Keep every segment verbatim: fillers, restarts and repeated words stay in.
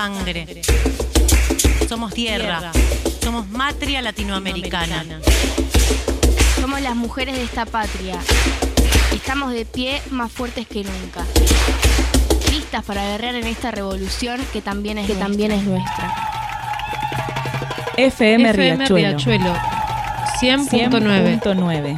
sangre. Somos tierra. Somos matria latinoamericana. Somos las mujeres de esta patria. Estamos de pie, más fuertes que nunca. Listas para guerrear en esta revolución que también es, que nuestra. También es nuestra. F M Riachuelo, Riachuelo cien punto nueve.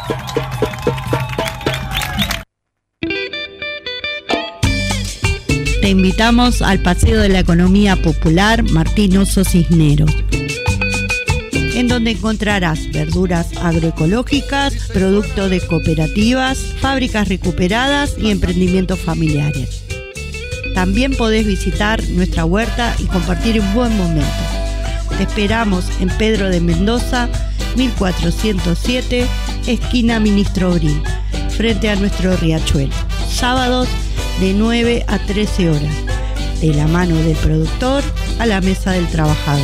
Te invitamos al Paseo de la Economía Popular Martín Oso Cisneros, en donde encontrarás verduras agroecológicas, productos de cooperativas, fábricas recuperadas y emprendimientos familiares. También podés visitar nuestra huerta y compartir un buen momento. Te esperamos en Pedro de Mendoza, mil cuatrocientos siete, esquina Ministro Brin, frente a nuestro riachuelo. Sábados de nueve a trece horas, de la mano del productor a la mesa del trabajador.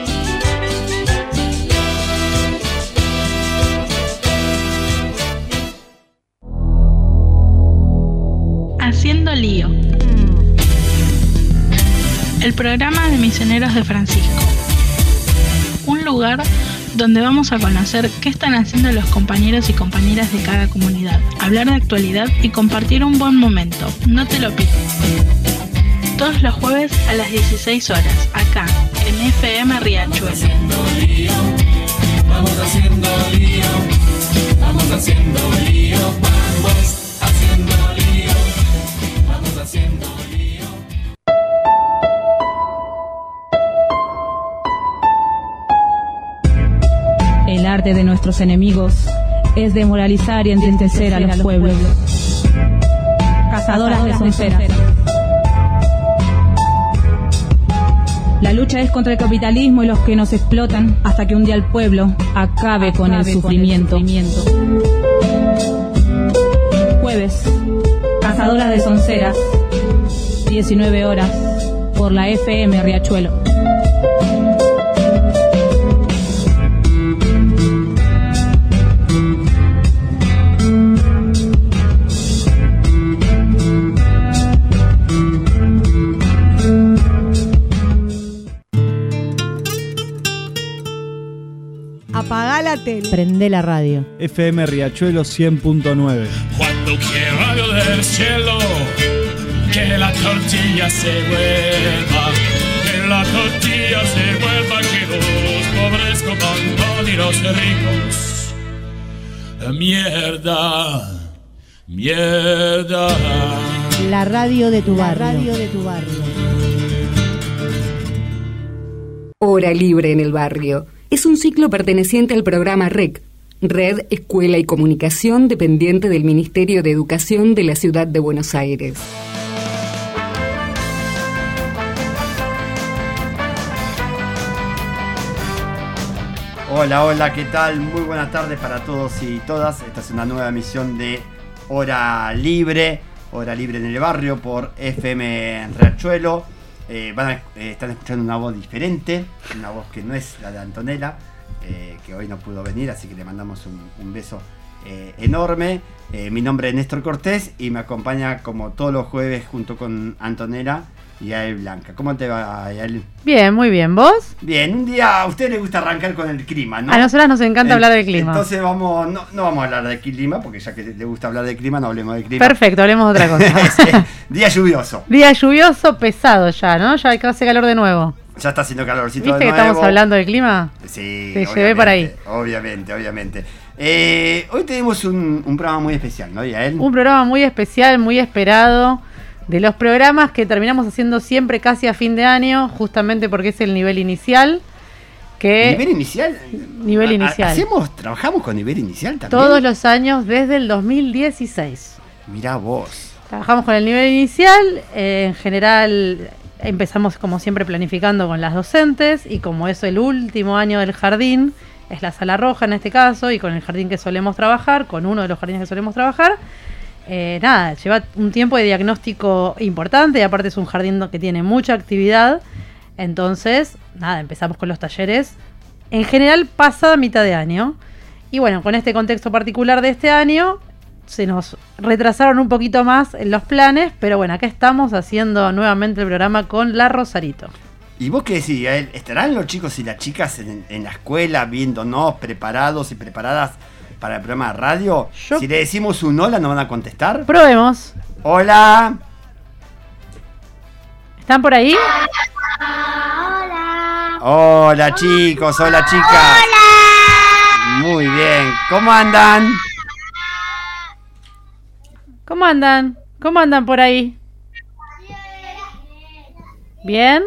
Haciendo lío. El programa de Misioneros de Francisco. Un lugar donde vamos a conocer qué están haciendo los compañeros y compañeras de cada comunidad, hablar de actualidad y compartir un buen momento. No te lo pierdas. Todos los jueves a las dieciséis horas, acá, en F M Riachuelo. Vamos haciendo lío, vamos haciendo lío, vamos haciendo lío, vamos haciendo lío. El arte de nuestros enemigos es demoralizar y entristecer a los pueblos. Cazadoras de sonceras. La lucha es contra el capitalismo y los que nos explotan hasta que un día el pueblo acabe con el sufrimiento. Jueves, Cazadoras de sonceras, diecinueve horas, por la F M Riachuelo. Apagá la tele. Prende la radio. F M Riachuelo cien punto nueve. Cuando quiera yo del cielo, que la tortilla se vuelva, que la tortilla se vuelva, que los pobres coman pan y los ricos. Mierda, mierda. La radio de tu La barrio. radio de tu barrio. Hora Libre en el Barrio. Es un ciclo perteneciente al programa R E C, Red, Escuela y Comunicación, dependiente del Ministerio de Educación de la Ciudad de Buenos Aires. Hola, hola, ¿qué tal? Muy buenas tardes para todos y todas. Esta es una nueva emisión de Hora Libre, Hora Libre en el Barrio por F M Riachuelo. Eh, van a, eh, están escuchando una voz diferente, una voz que no es la de Antonella, eh, que hoy no pudo venir, así que le mandamos un, un beso eh, enorme. Eh, mi nombre es Néstor Cortés y me acompaña como todos los jueves junto con Antonella y Yael Blanca. ¿Cómo te va, Yael? Bien, muy bien. ¿Vos? Bien, un día a usted le gusta arrancar con el clima, ¿no? A nosotras nos encanta eh, hablar del clima. Entonces vamos, no, no vamos a hablar de clima, porque ya que le gusta hablar de clima, no hablemos de clima. Perfecto, hablemos de otra cosa. Sí, día lluvioso. Día lluvioso, pesado ya, ¿no? Ya hace calor de nuevo. Ya está haciendo calorcito de ¿Viste nuevo? que estamos hablando del clima? Sí, te llevé para ahí. Obviamente, obviamente. Eh, hoy tenemos un, un programa muy especial, ¿no, Yael? Un programa muy especial, muy esperado. De los programas que terminamos haciendo siempre casi a fin de año, justamente porque es el nivel inicial. Que ¿Nivel inicial? Nivel inicial. ¿Hacemos, trabajamos con nivel inicial también? Todos los años desde el dos mil dieciséis. Mirá vos. Trabajamos con el nivel inicial. Eh, en general empezamos como siempre planificando con las docentes. Y como es el último año del jardín, es la sala roja en este caso, y con el jardín que solemos trabajar, con uno de los jardines que solemos trabajar. Eh, nada, lleva un tiempo de diagnóstico importante y aparte es un jardín que tiene mucha actividad. Entonces, nada, empezamos con los talleres en general pasada mitad de año. Y bueno, con este contexto particular de este año, se nos retrasaron un poquito más en los planes, pero bueno, acá estamos haciendo nuevamente el programa con la Rosarito. ¿Y vos qué decís, Gael? ¿Estarán los chicos y las chicas en, en la escuela viéndonos preparados y preparadas para el programa de radio? Yo... Si le decimos un hola, ¿nos van a contestar? Probemos. Hola. ¿Están por ahí? Hola. Hola, chicos. Hola, chicas. Hola. Muy bien. ¿Cómo andan? ¿Cómo andan? ¿Cómo andan por ahí? ¿Bien?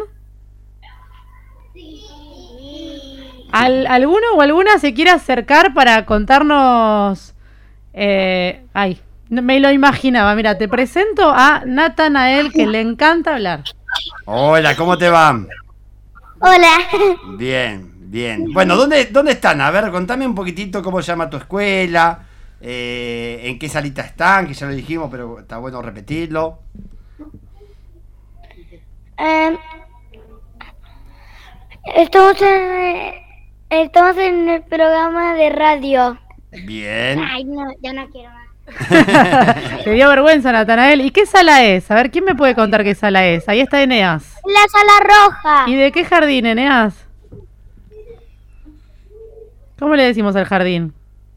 ¿Al, ¿Alguno o alguna se quiere acercar para contarnos? Eh, ay, me lo imaginaba. Mira, te presento a Natanael, que le encanta hablar. Hola, ¿cómo te va? Hola. Bien, bien. Bueno, ¿dónde, dónde están? A ver, contame un poquitito cómo se llama tu escuela, eh, en qué salita están, que ya lo dijimos, pero está bueno repetirlo. Um, estamos en... Estamos en el programa de radio. Bien. Ay, no, ya no quiero más. Te dio vergüenza, Natanael. ¿Y qué sala es? A ver, ¿quién me puede contar qué sala es? Ahí está Eneas. La sala roja. ¿Y de qué jardín, Eneas? ¿Cómo le decimos al jardín?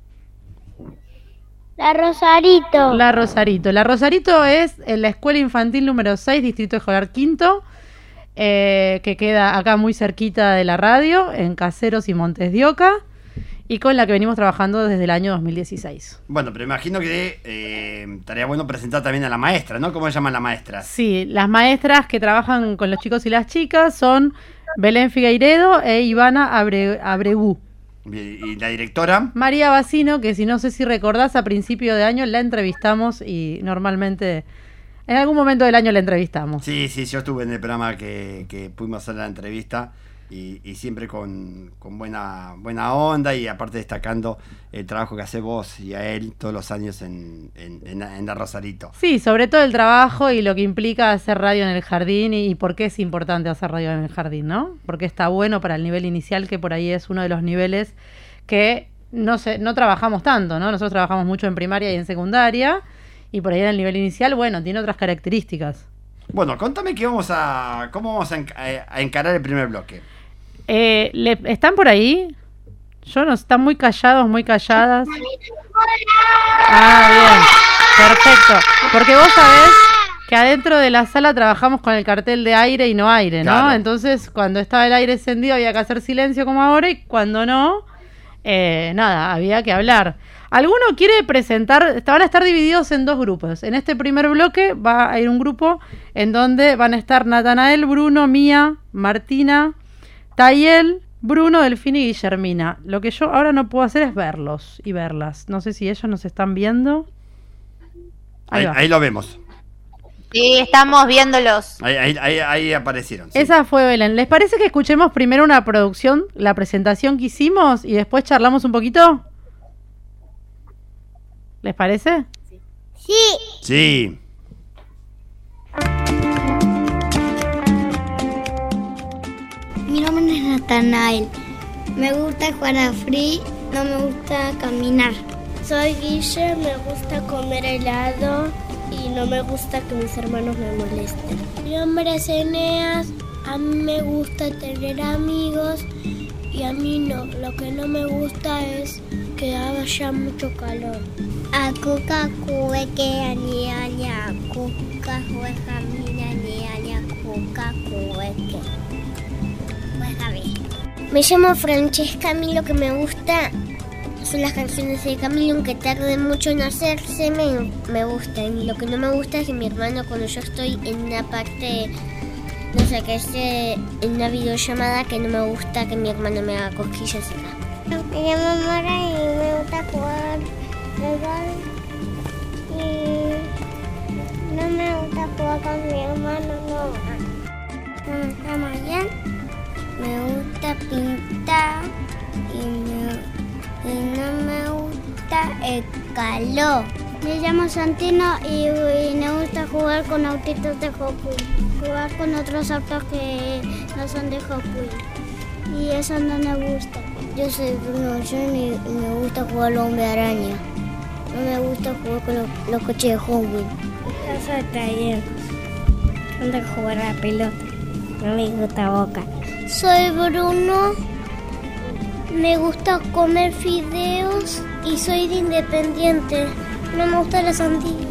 La Rosarito. La Rosarito. La Rosarito es en la escuela infantil número seis, Distrito Escolar Quinto. Eh, que queda acá muy cerquita de la radio, en Caseros y Montes de Oca, y con la que venimos trabajando desde el año dos mil dieciséis. Bueno, pero imagino que eh, estaría bueno presentar también a la maestra, ¿no? ¿Cómo se llaman las maestras? Sí, las maestras que trabajan con los chicos y las chicas son Belén Figueiredo e Ivana Abre, Abregu. ¿Y la directora? María Bacino, que si no sé si recordás, a principio de año la entrevistamos y normalmente... En algún momento del año la entrevistamos. Sí, sí, yo estuve en el programa que, que pudimos hacer la entrevista y, y siempre con, con buena buena onda y aparte destacando el trabajo que hace vos y a él todos los años en, en, en, en la Rosarito. Sí, sobre todo el trabajo y lo que implica hacer radio en el jardín y, y por qué es importante hacer radio en el jardín, ¿no? Porque está bueno para el nivel inicial, que por ahí es uno de los niveles que no, se, no trabajamos tanto, ¿no? Nosotros trabajamos mucho en primaria y en secundaria. Y por ahí en el nivel inicial, bueno, tiene otras características. Bueno, contame qué vamos a, cómo vamos a, enc- a encarar el primer bloque. Eh, ¿le, ¿Están por ahí? Yo no, están muy callados, muy calladas. Ah, bien, perfecto. Porque vos sabés que adentro de la sala trabajamos con el cartel de aire y no aire, ¿no? Claro. Entonces, cuando estaba el aire encendido había que hacer silencio como ahora y cuando no, eh, nada, había que hablar. ¿Alguno quiere presentar? Van a estar divididos en dos grupos. En este primer bloque va a ir un grupo en donde van a estar Natanael, Bruno, Mía, Martina, Tayel, Bruno, Delfín y Guillermina. Lo que yo ahora no puedo hacer es verlos y verlas. No sé si ellos nos están viendo. Ahí, ahí, ahí lo vemos. Sí, estamos viéndolos. Ahí, ahí, ahí, ahí aparecieron. Sí. Esa fue Belén. ¿Les parece que escuchemos primero una producción, la presentación que hicimos y después charlamos un poquito? ¿Les parece? Sí. Sí. Mi nombre es Natanael. Me gusta jugar a Free, no me gusta caminar. Soy Guille, me gusta comer helado y no me gusta que mis hermanos me molesten. Mi nombre es Eneas, a mí me gusta tener amigos y a mí no. Lo que no me gusta es que haya mucho calor. A kuka kueke ani aña kuka juega mina ni aña kuka kueke. Juega bien. Me llamo Francesca, a mí lo que me gusta son las canciones de Camilo, aunque tarde mucho en hacerse, me, me gustan. Y lo que no me gusta es que mi hermano, cuando yo estoy en una parte, no sé, que esté en una videollamada, que no me gusta que mi hermano me haga cosquillas acá. Me llamo Mara y me gusta jugar y no me gusta jugar con mi hermano, no. Me gusta Marian, me gusta pintar y, me, y no me gusta el calor. Me llamo Santino y, y me gusta jugar con autitos de Hot Wheels, jugar con otros autos que no son de Hot Wheels y eso no me gusta. Yo soy Bruno John y me gusta jugar al Hombre Araña. No me gusta jugar con los, los coches de Hot Wheels. Yo soy taller. Me gusta jugar a la pelota. No me gusta Boca. Soy Bruno. Me gusta comer fideos y soy de Independiente. No me gusta la sandía.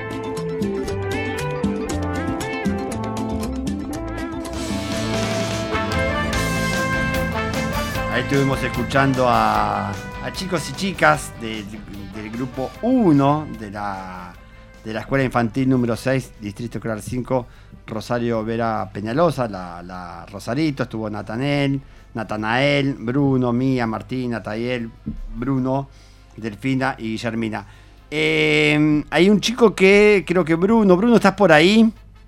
Ahí estuvimos escuchando a, a chicos y chicas de, de, del grupo uno de la, de la Escuela Infantil número seis, Distrito Escolar cinco, Rosario Vera Peñalosa, la, la Rosarito. Estuvo Natanel, Natanael, Bruno, Mía, Martina, Tayel, Bruno, Delfina y Guillermina. Eh, hay un chico que creo que Bruno, Bruno, ¿estás por ahí?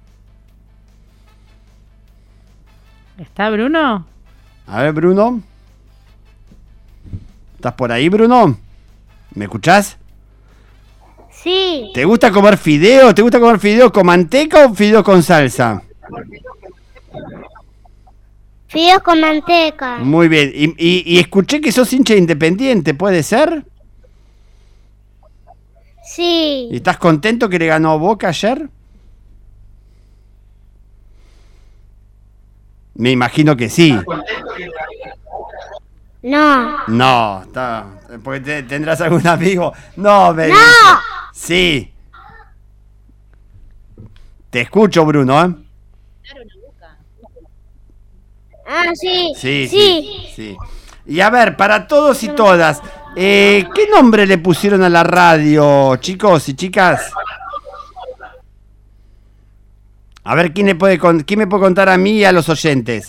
¿Está Bruno? A ver, Bruno. ¿Estás por ahí, Bruno? ¿Me escuchás? Sí. ¿Te gusta comer fideo? ¿Te gusta comer fideo con manteca o fideo con salsa? Fideos con manteca. Muy bien. Y, y, y escuché que sos hincha de Independiente, ¿puede ser? Sí. ¿Y estás contento que le ganó Boca ayer? Me imagino que sí. No. No, está, porque te, tendrás algún amigo. No, me ¡No! dice. Sí. Te escucho, Bruno, ¿eh? Ah, sí. Sí, sí, sí. Y a ver, para todos y todas, eh, ¿qué nombre le pusieron a la radio, chicos y chicas? A ver, ¿quién, le puede, quién me puede contar a mí y a los oyentes?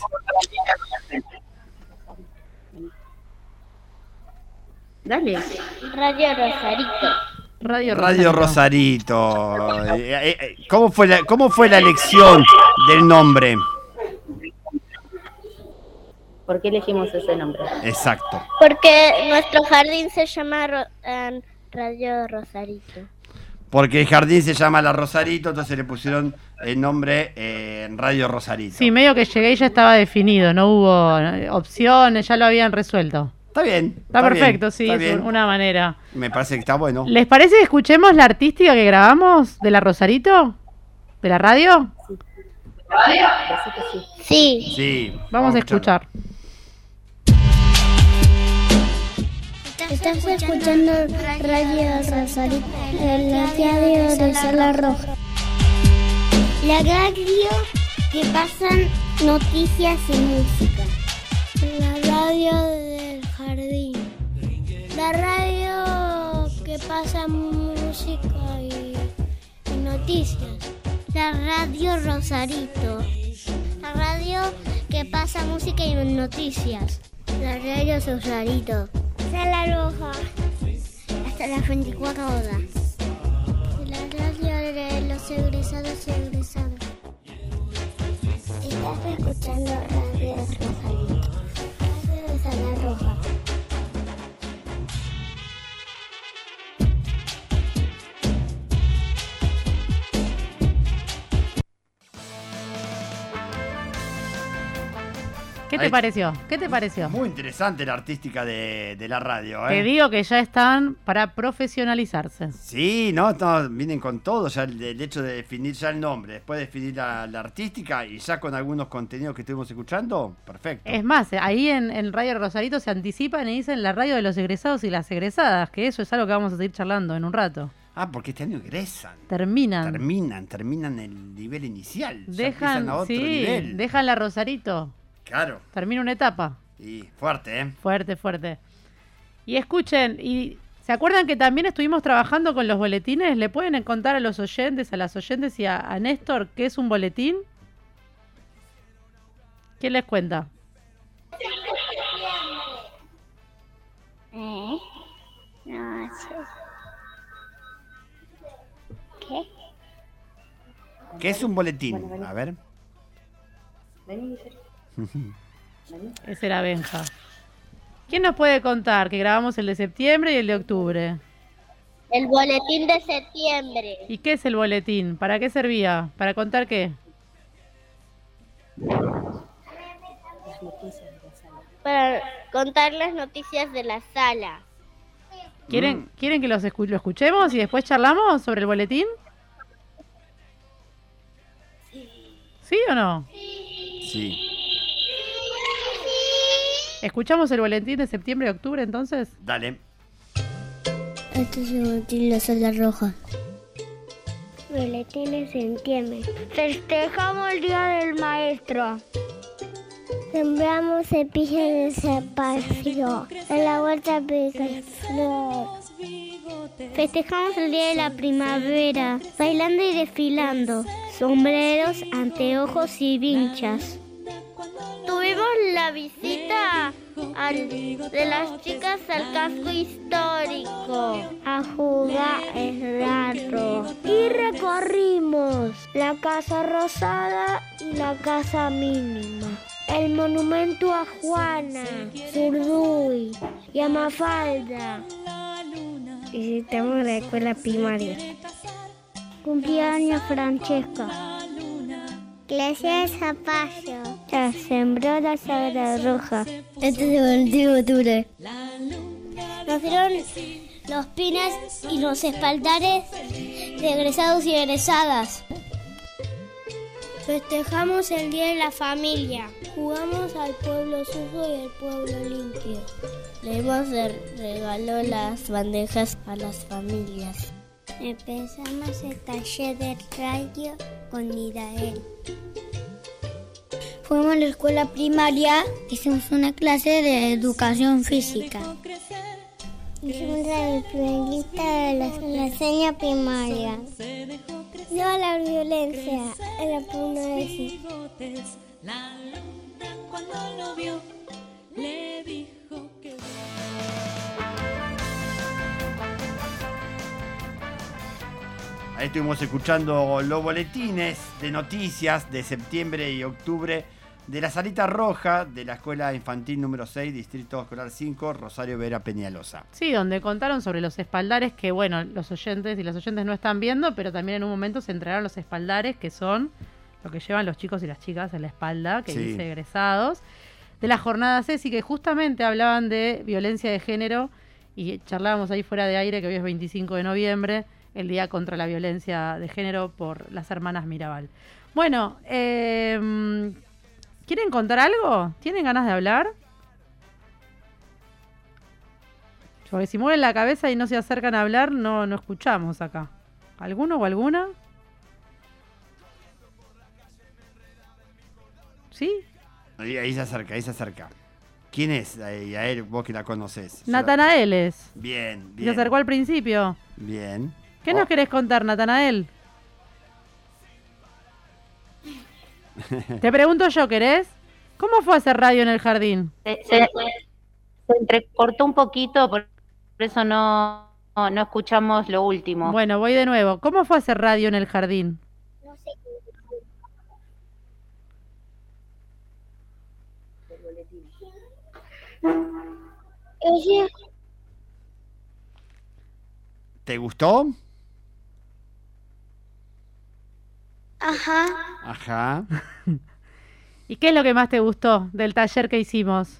Dale. Radio Rosarito. Radio Rosarito. Radio Rosarito. Eh, eh, ¿Cómo fue la, cómo fue la elección del nombre? ¿Por qué elegimos ese nombre? Exacto. Porque nuestro jardín se llama Ro- eh, Radio Rosarito. Porque el jardín se llama La Rosarito, entonces le pusieron el nombre eh, Radio Rosarito. Sí, medio que llegué y ya estaba definido, no hubo eh, opciones, ya lo habían resuelto. Está bien. Está, está perfecto, bien, sí, está es bien. una manera. Me parece que está bueno. ¿Les parece que escuchemos la artística que grabamos de la Rosarito? ¿De la radio? Sí. Sí. Vamos, vamos a escuchar. Estás escuchando Radio Rosarito, la radio de Sala Roja. La radio que pasan noticias y música. La radio del jardín. La radio que pasa música y, y noticias. La radio Rosarito. La radio que pasa música y noticias. La radio Rosarito. Sala Roja. Hasta las veinticuatro horas. La radio de los egresados y egresadas. Estás escuchando Radio Rosarito. Radio de Sala Roja. ¿Qué te Ahí. pareció? ¿Qué te pareció? Muy interesante la artística de, de la radio, ¿eh? Te digo que ya están para profesionalizarse. Sí, no, no, vienen con todo, ya el, el hecho de definir ya el nombre, después definir la, la artística y ya con algunos contenidos que estuvimos escuchando, perfecto. Es más, ahí en, en Radio Rosarito se anticipan y dicen la radio de los egresados y las egresadas, que eso es algo que vamos a seguir charlando en un rato. Ah, porque este año egresan. Terminan. Terminan, terminan el nivel inicial. ya Dejan, empiezan a otro sí, nivel. dejan la Rosarito. Claro. Termina una etapa. Y fuerte, ¿eh? Fuerte, fuerte. Y escuchen, y ¿se acuerdan que también estuvimos trabajando con los boletines? ¿Le pueden contar a los oyentes, a las oyentes y a, a Néstor qué es un boletín? ¿Quién les cuenta? ¿Eh? No sé. ¿Qué? ¿Qué es un boletín? A ver. Ese era Benja. ¿Quién nos puede contar que grabamos el de septiembre y el de octubre? El boletín de septiembre. ¿Y qué es el boletín? ¿Para qué servía? ¿Para contar qué? Para contar las noticias de la sala. ¿Quieren, Mm. ¿quieren que los escu- lo escuchemos y después charlamos sobre el boletín? ¿Sí o no? Sí. ¿Escuchamos el boletín de septiembre y octubre entonces? Dale. Este es el boletín de la Sala Roja. Boletín de septiembre. Festejamos el Día del Maestro. Sembramos cepillos de zapato. En la huerta pica flor. Festejamos el Día de la Primavera. Bailando y desfilando. Sombreros, anteojos y vinchas. Tuvimos la visita al- de las chicas al casco histórico a jugar el rato. Y recorrimos la Casa Rosada y la Casa Mínima. El monumento a Juana, Zurduy y a Mafalda. Visitamos la escuela primaria. Cumpleaños Francesca. Clase de zapallo. Ya sembró la Sala Roja. Este es el veintiuno de octubre. Nacieron los pines y los espaldares de egresados y egresadas. Festejamos el Día de la Familia. Jugamos al pueblo sucio y al pueblo limpio. Leímos el regalo las bandejas a las familias. Empezamos el taller de radio con Irael. Fuimos a la escuela primaria, hicimos una clase de educación física. Hicimos la primer lista de la, la seña primaria. No a la violencia, en la primera vez. Ahí estuvimos escuchando los boletines de noticias de septiembre y octubre de la Salita Roja de la Escuela Infantil número seis, Distrito Escolar cinco, Rosario Vera Peñalosa. Sí, donde contaron sobre los espaldares que, bueno, los oyentes y las oyentes no están viendo, pero también en un momento se entregaron los espaldares que son lo que llevan los chicos y las chicas en la espalda, que Sí. dice egresados, de la jornada Ceci, que justamente hablaban de violencia de género y charlábamos ahí fuera de aire que hoy es veinticinco de noviembre, el Día contra la Violencia de Género por las hermanas Mirabal. Bueno, eh, ¿quieren contar algo? ¿Tienen ganas de hablar? Porque si mueven la cabeza y no se acercan a hablar, no, no escuchamos acá. ¿Alguno o alguna? ¿Sí? Ahí, ahí se acerca, ahí se acerca. ¿Quién es? Ahí, a él, vos que la conocés. Natanael es. Bien, Se bien. acercó al principio. Bien. ¿Qué Oh. nos querés contar, Natanael? Te pregunto yo, ¿querés? ¿Cómo fue hacer radio en el jardín? Se, se- se entrecortó un poquito, por eso no, no, no escuchamos lo último. Bueno, voy de nuevo. ¿Cómo fue hacer radio en el jardín? Oye, ¿Te gustó? ajá. Ajá. ¿Y qué es lo que más te gustó del taller que hicimos?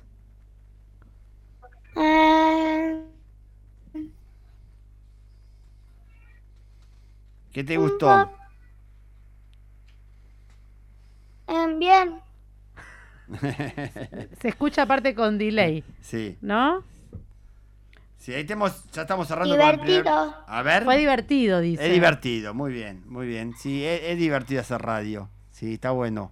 Ah, ¿Qué te gustó? em, bien. Se escucha aparte con delay, Sí. ¿no? Sí, ahí tenemos, ya estamos cerrando con el primer- Divertido. A ver. Fue divertido, dice. Es divertido, muy bien, muy bien. Sí, es, es divertido hacer radio. Sí, está bueno.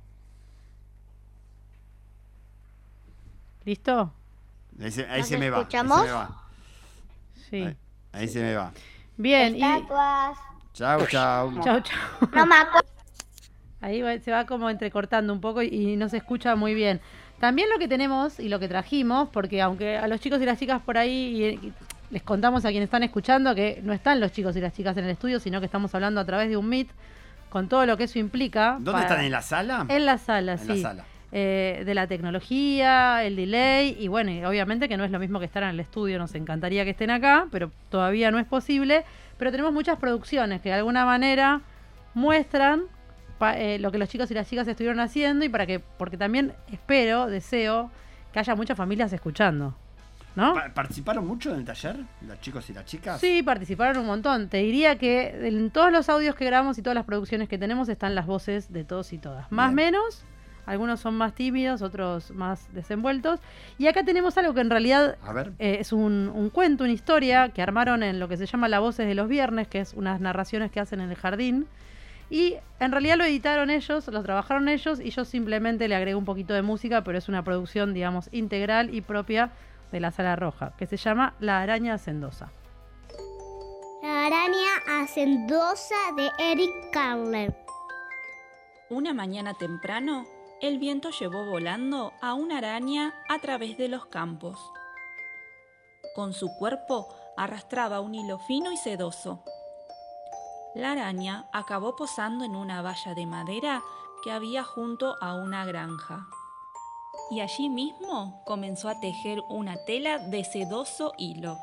¿Listo? Ahí se, ahí ¿Nos se me va. Ahí escuchamos? se me va. Sí. Ahí, ahí se me va. Bien, y... Estatuas. Chau, chau. Chau, chau. No me acuerdo. Ahí va- se va como entrecortando un poco y, y no se escucha muy bien. También lo que tenemos y lo que trajimos, porque aunque a los chicos y las chicas por ahí y- y les contamos a quienes están escuchando que no están los chicos y las chicas en el estudio, sino que estamos hablando a través de un Meet con todo lo que eso implica. ¿Dónde para- están? ¿En la sala? En la sala, En sí. la sala. Eh, de la tecnología, el delay y bueno, y obviamente que no es lo mismo que estar en el estudio, nos encantaría que estén acá, pero todavía no es posible, pero tenemos muchas producciones que de alguna manera muestran pa- eh, lo que los chicos y las chicas estuvieron haciendo y para que, porque también espero, deseo que haya muchas familias escuchando. ¿no? ¿Participaron mucho en el taller, los chicos y las chicas? Sí, participaron un montón. Te diría que en todos los audios que grabamos y todas las producciones que tenemos están las voces de todos y todas. Más o menos, algunos son más tímidos, otros más desenvueltos. Y acá tenemos algo que en realidad A ver. eh, es un, un cuento, una historia que armaron en lo que se llama La Voces de los Viernes, que es unas narraciones que hacen en el jardín. Y en realidad lo editaron ellos, lo trabajaron ellos y yo simplemente le agregué un poquito de música, pero es una producción, digamos, integral y propia de la Sala Roja, que se llama La Araña Hacendosa. La araña hacendosa de Eric Carle. Una mañana temprano, el viento llevó volando a una araña a través de los campos. Con su cuerpo arrastraba un hilo fino y sedoso. La araña acabó posando en una valla de madera que había junto a una granja. Y allí mismo comenzó a tejer una tela de sedoso hilo.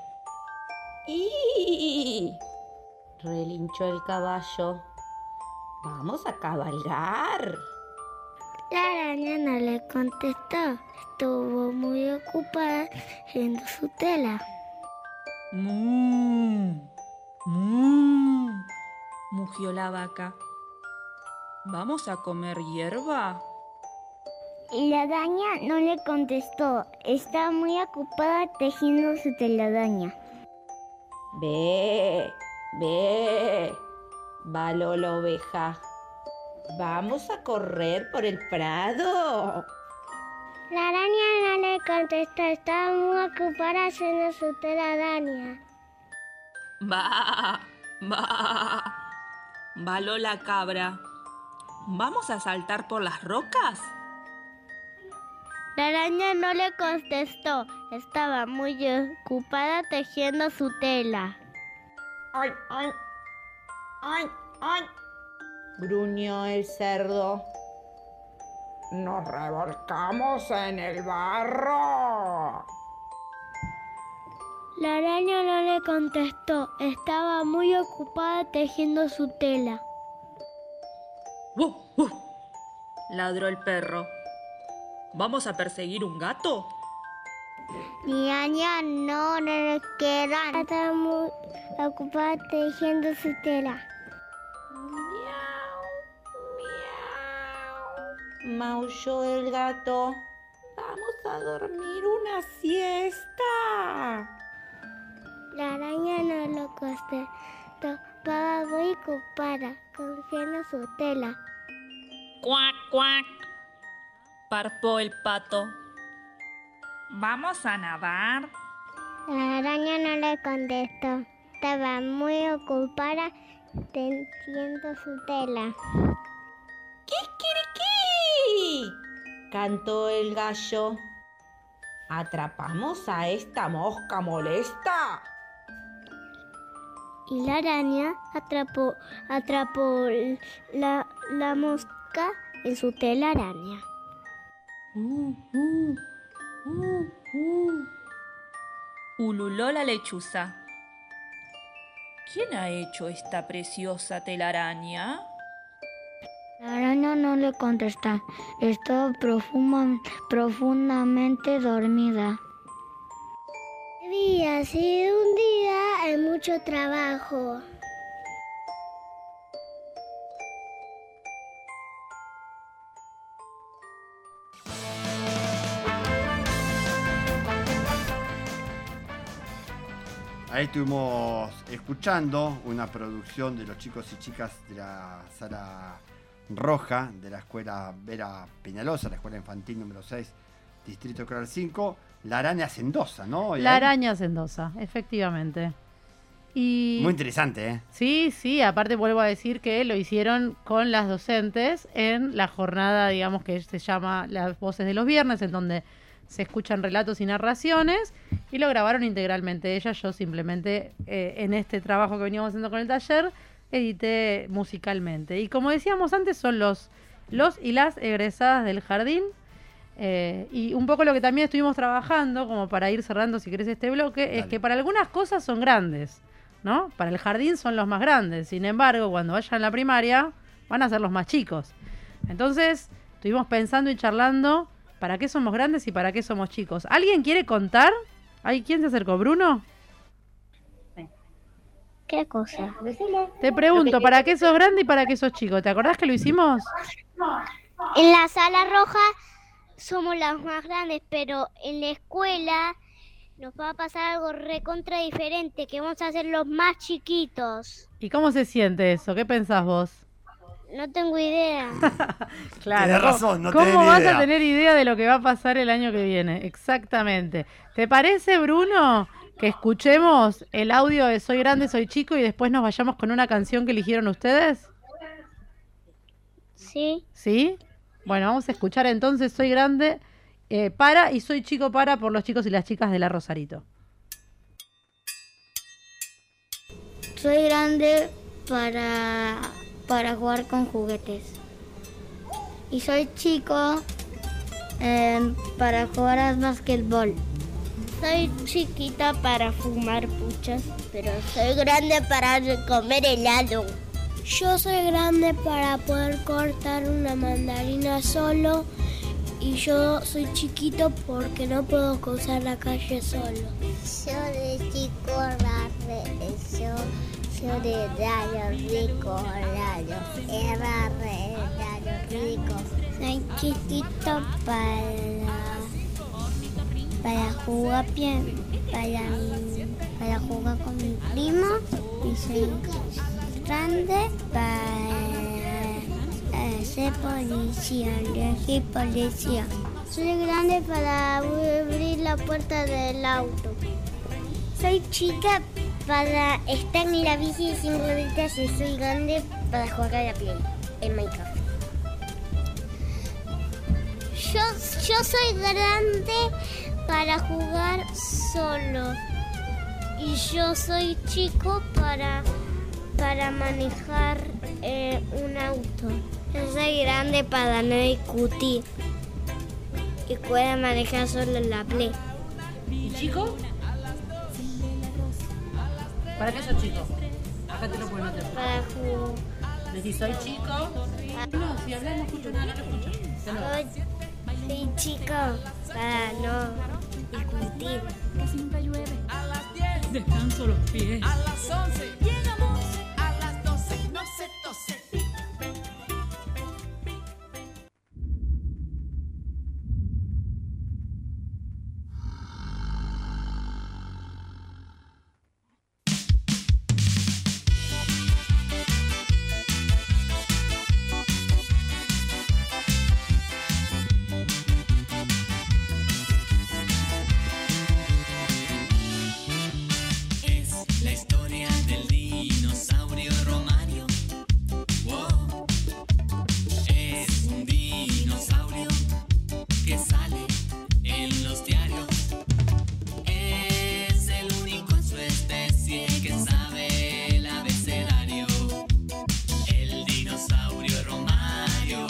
¡Y! Relinchó el caballo. ¡Vamos a cabalgar! La araña no le contestó. Estuvo muy ocupada haciendo su tela. ¡Mu! ¡Mu! Mugió la vaca. ¿Vamos a comer hierba? Y la araña no le contestó. Estaba muy ocupada tejiendo su telaraña. ¡Ve! ¡Ve! Baló la oveja. ¿Vamos a correr por el prado? La araña no le contestó. Estaba muy ocupada haciendo su telaraña. ¡Va! ¡Va! Baló la cabra. ¿Vamos a saltar por las rocas? La araña no le contestó. Estaba muy ocupada tejiendo su tela. ¡Ay, ay! ¡Ay, ay! Gruñó el cerdo. ¡Nos revolcamos en el barro! La araña no le contestó. Estaba muy ocupada tejiendo su tela. ¡Uh, uh! Ladró el perro. ¿Vamos a perseguir un gato? Mi araña no, no le quedan. Estaba muy ocupada tejiendo su tela. Maulló el gato. Vamos a dormir una siesta. La araña no lo contestó. Estaba muy ocupada tejiendo su tela. ¡Cuac, cuac! Parpó el pato. ¿Vamos a nadar? La araña no le contestó. Estaba muy ocupada tejiendo su tela. ¡Kikiriki! Cantó el gallo. ¿Atrapamos a esta mosca molesta? Y la araña atrapó, atrapó la, la mosca en su telaraña. Uh, uh, uh, uh. Ululó la lechuza. ¿Quién ha hecho esta preciosa telaraña? La araña no le contestó. Estaba profunda, profundamente dormida. Había sido un día de mucho trabajo. Ahí estuvimos escuchando una producción de los chicos y chicas de la Sala Roja de la Escuela Vera Peñalosa, la Escuela Infantil número seis, Distrito Coral cinco, La Araña Hacendosa, ¿no? La Araña Hacendosa, efectivamente. Y muy interesante, ¿eh? Sí, sí, aparte vuelvo a decir que lo hicieron con las docentes en la jornada, digamos, que se llama Las Voces de los Viernes, en donde se escuchan relatos y narraciones, y lo grabaron integralmente ellas. Yo simplemente, eh, en este trabajo que veníamos haciendo con el taller, edité musicalmente. Y como decíamos antes, son los, los y las egresadas del jardín. Eh, y un poco lo que también estuvimos trabajando, como para ir cerrando, si querés, este bloque, Dale. Es que para algunas cosas son grandes, ¿no? Para el jardín son los más grandes. Sin embargo, cuando vayan a la primaria, van a ser los más chicos. Entonces, estuvimos pensando y charlando para qué somos grandes y para qué somos chicos. ¿Alguien quiere contar Ay, ¿quién se acercó? ¿Bruno? ¿Qué cosa? Te pregunto, ¿para qué sos grande y para qué sos chico? ¿Te acordás que lo hicimos? En la sala roja somos las más grandes, pero en la escuela nos va a pasar algo recontra diferente, que vamos a ser los más chiquitos. ¿Y cómo se siente eso? ¿Qué pensás vos? No tengo idea. Claro. Tenés razón, no ¿Cómo tenés ni vas idea. a tener idea de lo que va a pasar el año que viene? Exactamente. ¿Te parece, Bruno, que escuchemos el audio de Soy Grande, Soy Chico y después nos vayamos con una canción que eligieron ustedes? Sí. ¿Sí? Bueno, vamos a escuchar entonces Soy Grande eh, para y Soy Chico para por los chicos y las chicas de la Rosarito. Soy grande para, para jugar con juguetes. Y soy chico eh, para jugar al básquetbol. Soy chiquita para fumar puchas, pero soy grande para comer helado. Yo soy grande para poder cortar una mandarina solo y yo soy chiquito porque no puedo cruzar la calle solo. Yo de chico raro, yo, yo de raro rico, raro, era raro rico. Soy chiquito para, para jugar bien, para, para jugar con mi primo y soy grande para ser policía, elegir policía. Soy grande para abrir la puerta del auto. Soy chica para estar en la bici sin rueditas y soy grande para jugar a la Play en Minecraft. Yo, yo soy grande para jugar solo y yo soy chico para, para manejar eh, un auto. Yo soy grande para no discutir y pueda manejar solo en la Play. ¿Y chico? ¿Para qué sos chico? Acá te lo puedo notar. Para jugar. Decís, soy chico. No, si hablas no escucho nada, no lo escucho. Soy, soy chico para no discutir. Casi nunca llueve. A las diez descanso los pies. A las once llegamos. A las doce no se tose. La historia del dinosaurio Romario. Wow. Es un dinosaurio que sale en los diarios. Es el único en su especie que sabe el abecedario. El dinosaurio Romario.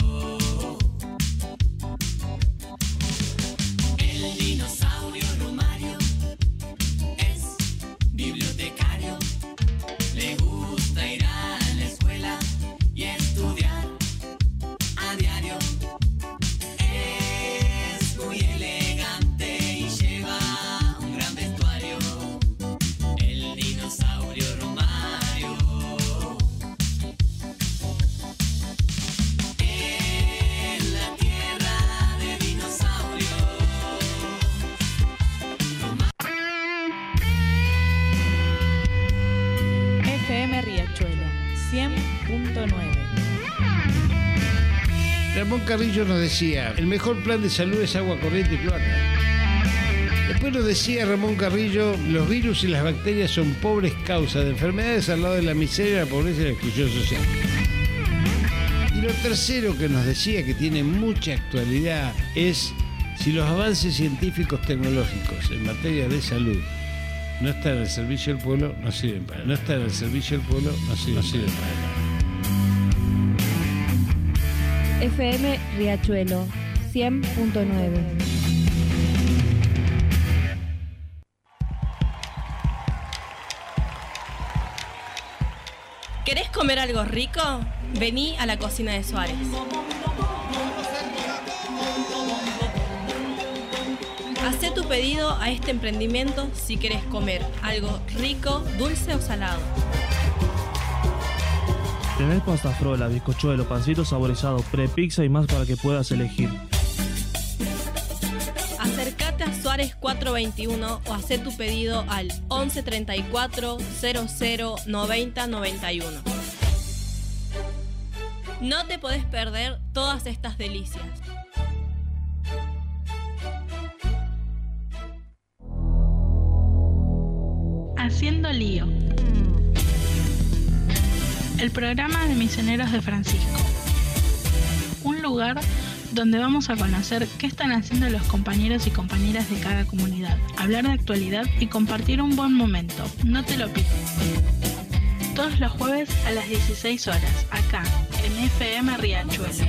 El dinosaurio Romario es bibliotecario, le gusta ir a la escuela y estudiar a diario. Es muy elegante y lleva un gran vestuario. El dinosaurio Romario. En la tierra de dinosaurios. F M Riachuelo cien punto nueve. Ramón Carrillo nos decía, el mejor plan de salud es agua corriente y cloaca. Después nos decía Ramón Carrillo, los virus y las bacterias son pobres causas de enfermedades al lado de la miseria, la pobreza y la exclusión social. Y lo tercero que nos decía, que tiene mucha actualidad, es si los avances científicos tecnológicos en materia de salud no están al servicio del pueblo, no sirven para nada. No están al servicio del pueblo, no sirven, no sirven para nada. F M Riachuelo cien punto nueve. ¿Querés comer algo rico? Vení a la cocina de Suárez. Hacé tu pedido a este emprendimiento si querés comer algo rico, dulce o salado. Tenés pasta frola, bizcochuelo, pancito saborizado, pre-pizza y más para que puedas elegir. Acércate a Suárez cuatrocientos veintiuno o hacé tu pedido al once treinta y cuatro cero cero noventa noventa y uno. No te podés perder todas estas delicias. Haciendo lío. El programa de Misioneros de Francisco. Un lugar donde vamos a conocer qué están haciendo los compañeros y compañeras de cada comunidad, hablar de actualidad y compartir un buen momento. No te lo pido. Todos los jueves a las dieciséis horas, acá, en F M Riachuelo.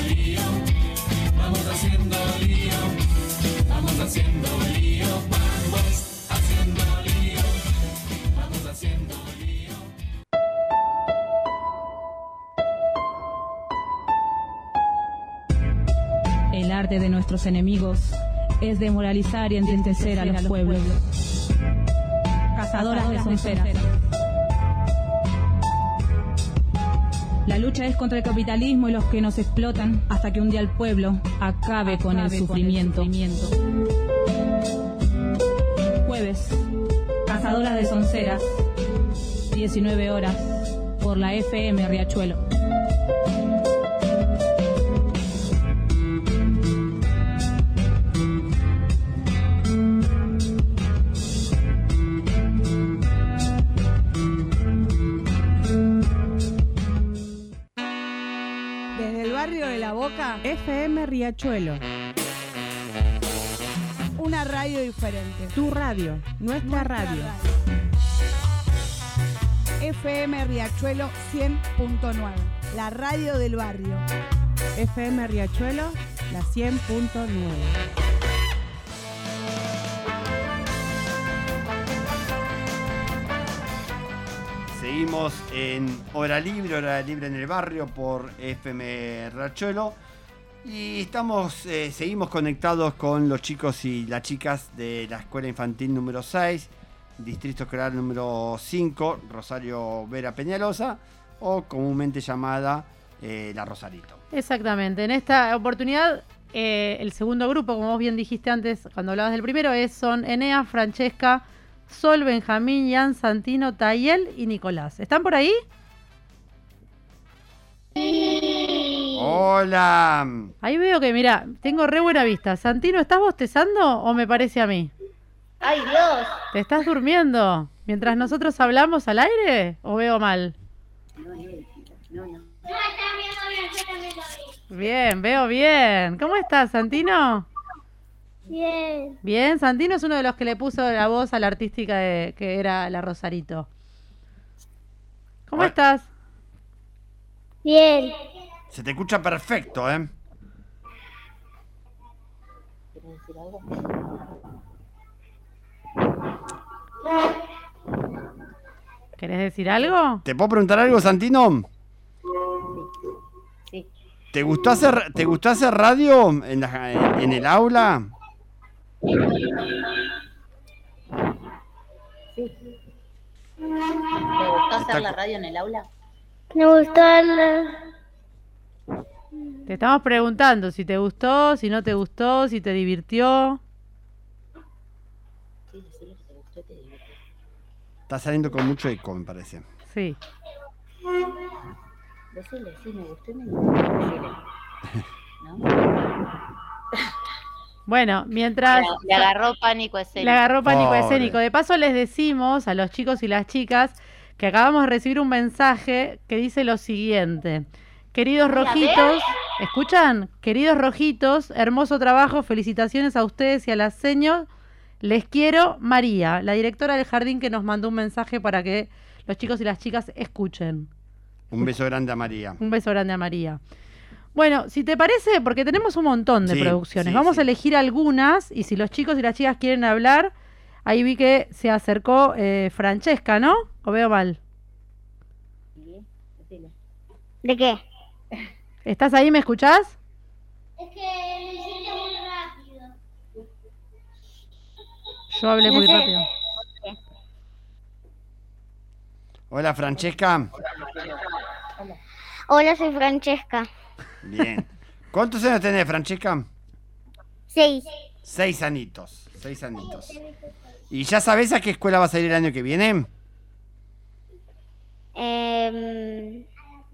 Vamos haciendo lío, vamos haciendo lío, vamos haciendo lío, vamos haciendo lío. El arte de nuestros enemigos es demoralizar y entristecer a los pueblos. Cazadoras de sonceras. La lucha es contra el capitalismo y los que nos explotan hasta que un día el pueblo acabe con el sufrimiento. Jueves, Cazadoras de sonceras, diecinueve horas, por la F M Riachuelo. F M Riachuelo. Una radio diferente. Tu radio, nuestra, nuestra radio. radio. F M Riachuelo cien punto nueve, la radio del barrio. F M Riachuelo, la cien punto nueve. Seguimos en Hora Libre, Hora Libre en el Barrio por F M Riachuelo. Y estamos, eh, seguimos conectados con los chicos y las chicas de la Escuela Infantil número seis, Distrito Escolar número cinco, Rosario Vera Peñalosa, o comúnmente llamada eh, La Rosarito. Exactamente. En esta oportunidad, eh, el segundo grupo, como vos bien dijiste antes, cuando hablabas del primero, es, son Enea, Francesca, Sol, Benjamín, Ian, Santino, Tayel y Nicolás. ¿Están por ahí? ¡Hola! Ahí veo que, mira, tengo re buena vista. Santino, ¿estás bostezando o me parece a mí? ¡Ay, Dios! ¿Te estás durmiendo mientras nosotros hablamos al aire o veo mal? No, no, no. Bien, veo bien. ¿Cómo estás, Santino? Bien. Bien, Santino es uno de los que le puso la voz a la artística de, que era la Rosarito. ¿Cómo Hola. estás? Bien. Se te escucha perfecto, ¿eh? ¿Quieres decir algo? ¿Querés decir algo? ¿Te puedo preguntar algo, Santino? Sí. ¿Te gustó hacer, ¿te gustó hacer radio en, la, en, en el aula? Sí. ¿Te gustó hacer la radio en el aula? Me gustó la... Te estamos preguntando si te gustó, si no te gustó, si te divirtió. Sí, decirle que te gustó y te divirtió. Está saliendo con mucho eco, me parece. Sí. Decirle, sí, me gustó y me divirtió. Decirle. ¿No? Bueno, mientras... Le, le agarró pánico escénico. Le agarró pánico Pobre. escénico. De paso les decimos a los chicos y las chicas que acabamos de recibir un mensaje que dice lo siguiente. Queridos rojitos, ¿escuchan? Queridos rojitos, hermoso trabajo, felicitaciones a ustedes y a las seños. Les quiero, María, la directora del jardín que nos mandó un mensaje para que los chicos y las chicas escuchen. Un beso grande a María. Un beso grande a María. Bueno, si te parece, porque tenemos un montón de Sí, producciones, sí, vamos sí. a elegir algunas y si los chicos y las chicas quieren hablar, ahí vi que se acercó eh, Francesca, ¿no? ¿O veo mal? ¿De qué? ¿Estás ahí? ¿Me escuchás? Es que lo hiciste muy rápido. yo hablé muy rápido. Hola, Francesca. Hola, soy Francesca. Bien. ¿Cuántos años tenés, Francesca? Seis. Seis anitos. Seis anitos. ¿Y ya sabés a qué escuela vas a ir el año que viene? Eh,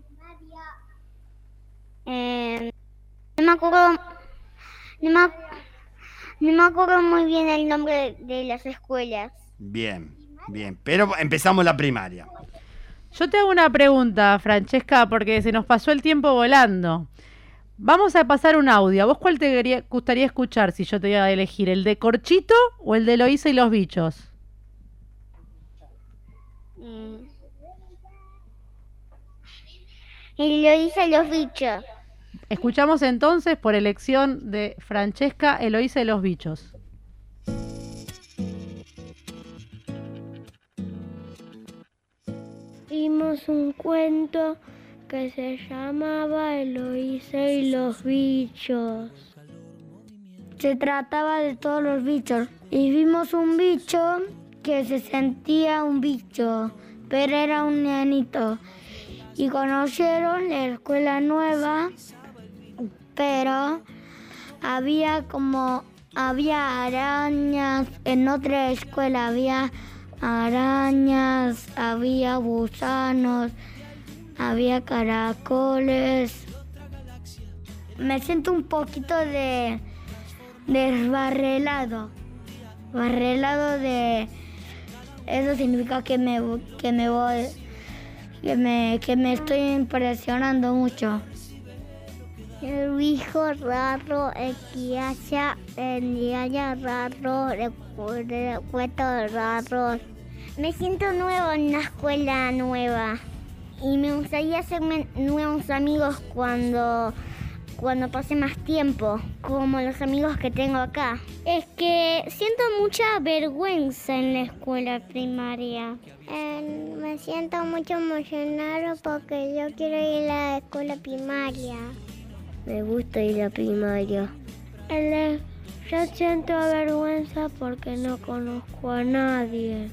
eh, no me acuerdo. No me, no me acuerdo muy bien el nombre de, de las escuelas. Bien, bien. Pero empezamos la primaria. Yo te hago una pregunta, Francesca, porque se nos pasó el tiempo volando. Vamos a pasar un audio. ¿A vos cuál te quería- gustaría escuchar si yo te iba a elegir? ¿El de Corchito o el de Eloísa y los bichos? Mm. Y lo hice los bichos. Escuchamos entonces por elección de Francesca, Eloísa y los bichos. Vimos un cuento que se llamaba Eloísa y los bichos. Se trataba de todos los bichos. Y vimos un bicho que se sentía un bicho, pero era un nenito. Y conocieron la escuela nueva, pero había como, había arañas. En otra escuela había arañas, había gusanos, había caracoles. Me siento un poquito de desbarrelado. Barrelado de... Eso significa que me, que me voy... Que me, que me estoy impresionando mucho. El hijo raro, el que haya, el día raro, el cuento raro. Me siento nuevo en una escuela nueva y me gustaría hacerme nuevos amigos cuando, cuando pase más tiempo, como los amigos que tengo acá. Es que siento mucha vergüenza en la escuela primaria. Eh, me siento mucho emocionado porque yo quiero ir a la escuela primaria. Me gusta ir a la primaria. El, yo siento vergüenza porque no conozco a nadie.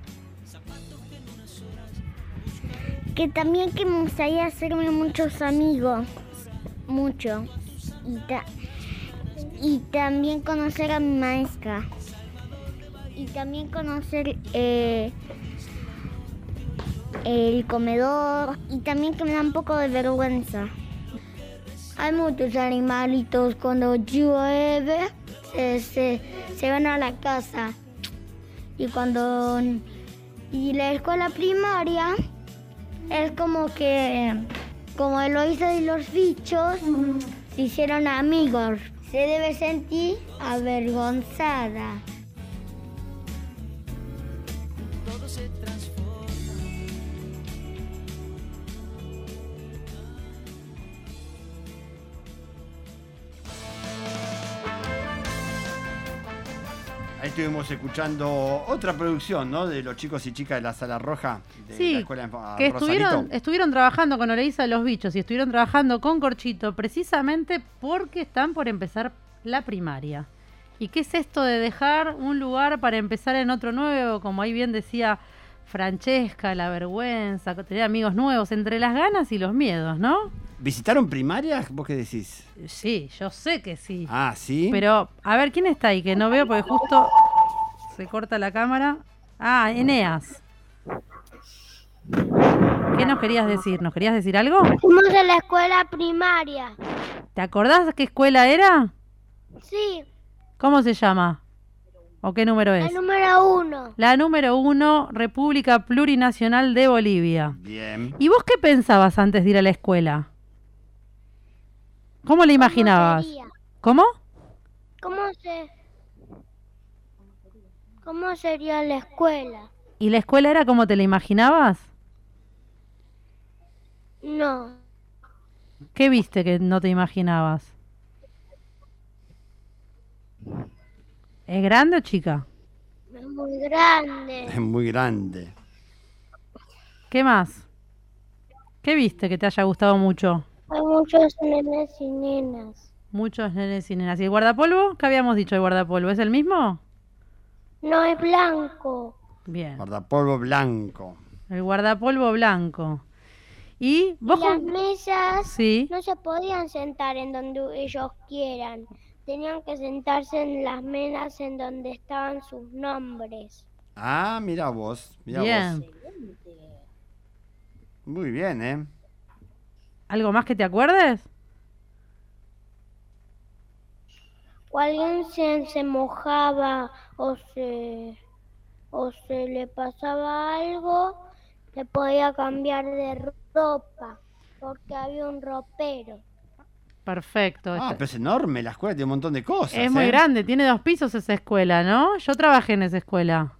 Que también que me gustaría hacerme muchos amigos. Mucho. Y, ta- y también conocer a mi maestra. Y también conocer eh, el comedor. Y también que me da un poco de vergüenza. Hay muchos animalitos. Cuando llueve se, se, se van a la casa. Y cuando... Y la escuela primaria es como que... Como Eloísa y los bichos se hicieron amigos. Se debe sentir avergonzada. Todo se transforma. Ahí estuvimos escuchando otra producción, ¿no? De los chicos y chicas de la Sala Roja de Sí, la escuela en a que Rosarito. estuvieron, estuvieron trabajando con Eloísa de los bichos y estuvieron trabajando con Corchito precisamente porque están por empezar la primaria. ¿Y qué es esto de dejar un lugar para empezar en otro nuevo? Como ahí bien decía Francesca, la vergüenza, tener amigos nuevos, entre las ganas y los miedos, ¿no? ¿Visitaron primarias? ¿Vos qué decís? Sí, yo sé que sí. Ah, ¿sí? Pero, a ver, ¿quién está ahí? Que no veo porque justo se corta la cámara. Ah, Eneas. ¿Qué nos querías decir? ¿Nos querías decir algo? Fuimos a la escuela primaria. ¿Te acordás qué escuela era? Sí, ¿Cómo se llama? ¿O qué número la es? número uno. La número uno, República Plurinacional de Bolivia. Bien. ¿Y vos qué pensabas antes de ir a la escuela? ¿Cómo la imaginabas? sería? ¿Cómo? ¿Cómo se... ¿Cómo sería la escuela? ¿Y la escuela era como te la imaginabas? No, ¿Qué viste que no te imaginabas? ¿Es grande o chica? es muy grande. Es muy grande. ¿Qué más? ¿Qué viste que te haya gustado mucho? Hay muchos nenes y nenas. Muchos nenes y nenas. ¿Y el guardapolvo? ¿Qué habíamos dicho el guardapolvo? ¿Es el mismo? No, es blanco. Bien. Guardapolvo blanco. El guardapolvo blanco. ¿Y vos? Y las mesas sí. no se podían sentar en donde ellos quieran. Tenían que sentarse en las mesas en donde estaban sus nombres. Ah, mira vos. Mirá bien. Vos. Muy bien, ¿eh? ¿Algo más que te acuerdes? O alguien se, se mojaba o se, o se le pasaba algo, se podía cambiar de ropa, porque había un ropero. Perfecto. Ah, pero es enorme la escuela, tiene un montón de cosas. Es muy ¿eh? grande, tiene dos pisos esa escuela, ¿no? Yo trabajé en esa escuela.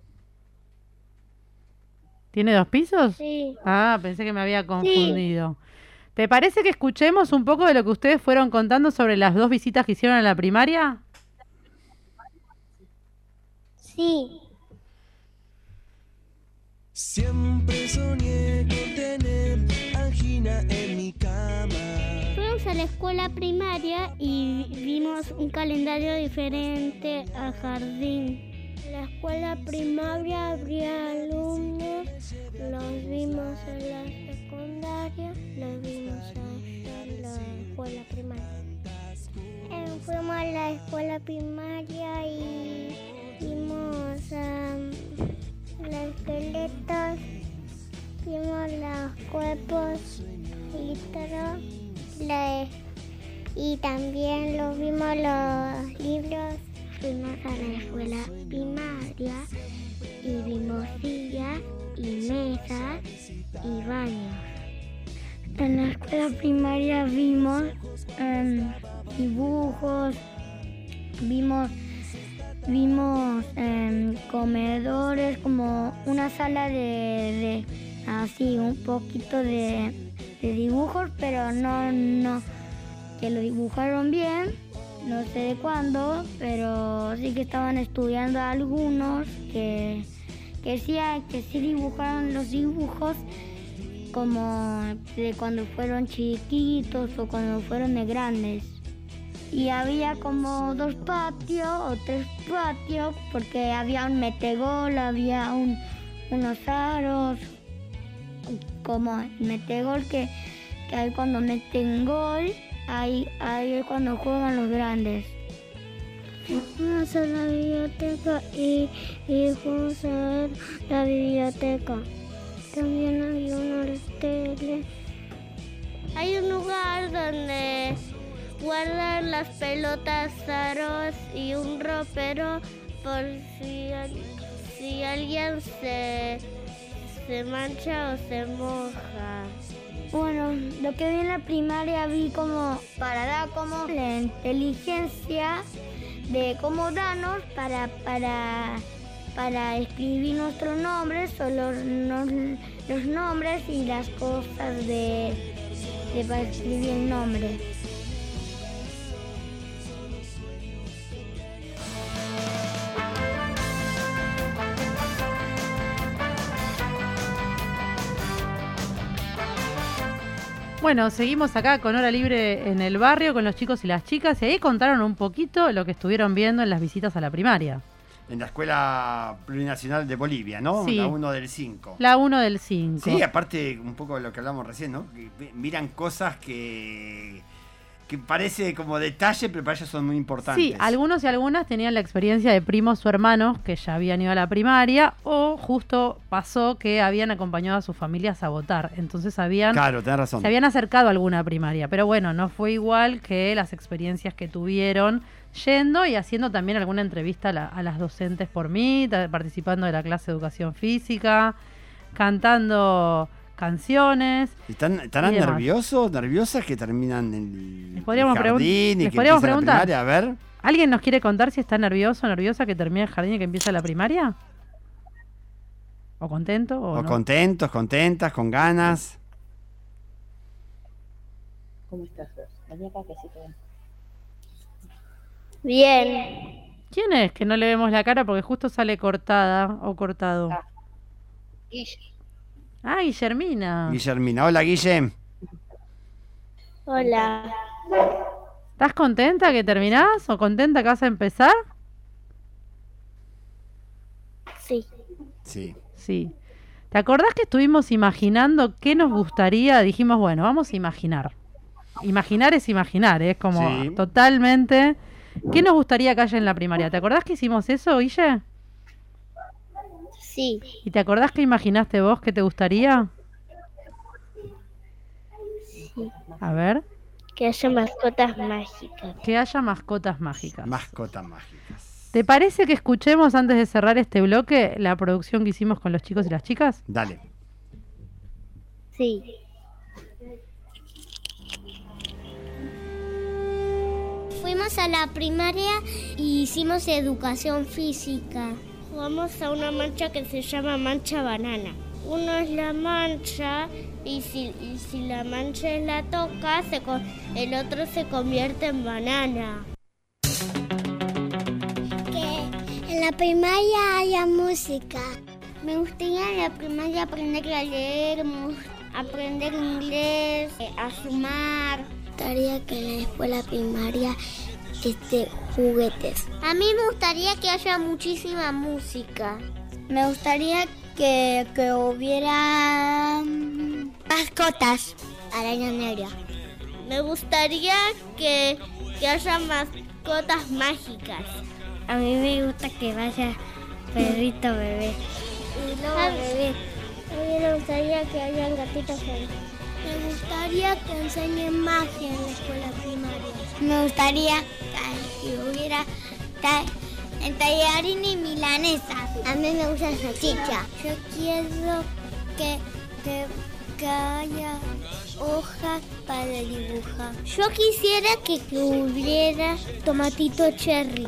¿Tiene dos pisos? Sí. Ah, pensé que me había confundido. Sí. ¿Te parece que escuchemos un poco de lo que ustedes fueron contando sobre las dos visitas que hicieron a la primaria? Sí. Siempre soñé con tener angina en mi cama. Fuimos a la escuela primaria y vimos un calendario diferente al jardín. En la escuela primaria habría alumnos, los vimos en la secundaria, los vimos allá en la escuela primaria. Eh, fuimos a la escuela primaria y vimos um, los esqueletos, vimos los cuerpos, litros, los, y también los vimos los libros. Fuimos a la escuela primaria y vimos sillas y mesas y baños. En la escuela primaria vimos um, dibujos, vimos, vimos um, comedores, como una sala de, de así, un poquito de, de dibujos, pero no, no, que lo dibujaron bien. No sé de cuándo, pero sí que estaban estudiando algunos que, que, sí, que sí dibujaron los dibujos como de cuando fueron chiquitos o cuando fueron de grandes. Y había como dos patios o tres patios porque había un metegol, había un, unos aros, como el metegol que, que hay cuando meten gol. Ahí, ahí es cuando juegan los grandes. Fuimos a la biblioteca y, y fuimos a ver la biblioteca. También había una tele. Hay un lugar donde guardan las pelotas, aros y un ropero por si, si alguien se, se mancha o se moja. Bueno, lo que vi en la primaria vi como para dar como la inteligencia de cómo darnos para, para, para escribir nuestros nombres o los, nos, los nombres y las cosas de, de para escribir el nombre. Bueno, seguimos acá con Hora Libre en el barrio con los chicos y las chicas y ahí contaron un poquito lo que estuvieron viendo en las visitas a la primaria. En la Escuela Plurinacional de Bolivia, ¿no? Sí. La uno del cinco. La uno del cinco. Sí, aparte un poco de lo que hablamos recién, ¿no? Que miran cosas que, que parece como detalle, pero para ellos son muy importantes. Sí, algunos y algunas tenían la experiencia de primos o hermanos que ya habían ido a la primaria o justo pasó que habían acompañado a sus familias a votar. Entonces habían, claro, tenés razón. Se habían acercado a alguna primaria. Pero bueno, no fue igual que las experiencias que tuvieron yendo y haciendo también alguna entrevista a, la, a las docentes por mí, participando de la clase de educación física, cantando canciones. ¿Están, ¿Estarán nerviosos, nerviosas que terminan en el jardín y les que podríamos empiezan preguntar, la primaria? A ver. ¿Alguien nos quiere contar si está nervioso o nerviosa que termine el jardín y que empiece la primaria? ¿O contento? O, o no? contentos, contentas, con ganas. ¿Cómo estás, Ros? Vení acá que sí te ven. Bien. ¿Quién es? Que no le vemos la cara porque justo sale cortada o cortado. Ah, Guille. Ah, Guillermina. Guillermina. Hola, Guille. Hola. ¿Estás contenta que terminás o contenta que vas a empezar? Sí. Sí. Sí. ¿Te acordás que estuvimos imaginando qué nos gustaría? Dijimos, bueno, vamos a imaginar. Imaginar es imaginar, es como Sí. totalmente... ¿Qué nos gustaría que haya en la primaria? ¿Te acordás que hicimos eso, Guille? Sí. ¿Y te acordás que imaginaste vos que te gustaría? Sí. A ver. Que haya mascotas mágicas. Que haya mascotas mágicas. Mascotas mágicas. ¿Te parece que escuchemos antes de cerrar este bloque la producción que hicimos con los chicos y las chicas? Dale. Sí. Fuimos a la primaria y hicimos educación física. Jugamos a una mancha que se llama mancha banana. Uno es la mancha y si, y si la mancha es la toca, se co- el otro se convierte en banana. Que en la primaria haya música. Me gustaría en la primaria aprender a leer, mu- aprender inglés, eh, a sumar. Me gustaría que en la escuela primaria esté juguetes. A mí me gustaría que haya muchísima música. Me gustaría que, que hubiera mm, mascotas. Araña negra. Me gustaría que, que haya mascotas mágicas. A mí me gusta que vaya perrito bebé. Y luego bebé. A mí me gustaría que haya gatitos bebés. Me gustaría que enseñen magia en la escuela primaria. Me gustaría que hubiera ta- tallarín y milanesa. A mí me gusta salchicha. Yo quiero que, que, que haya hojas para dibujar. Yo quisiera que, que hubiera tomatito cherry.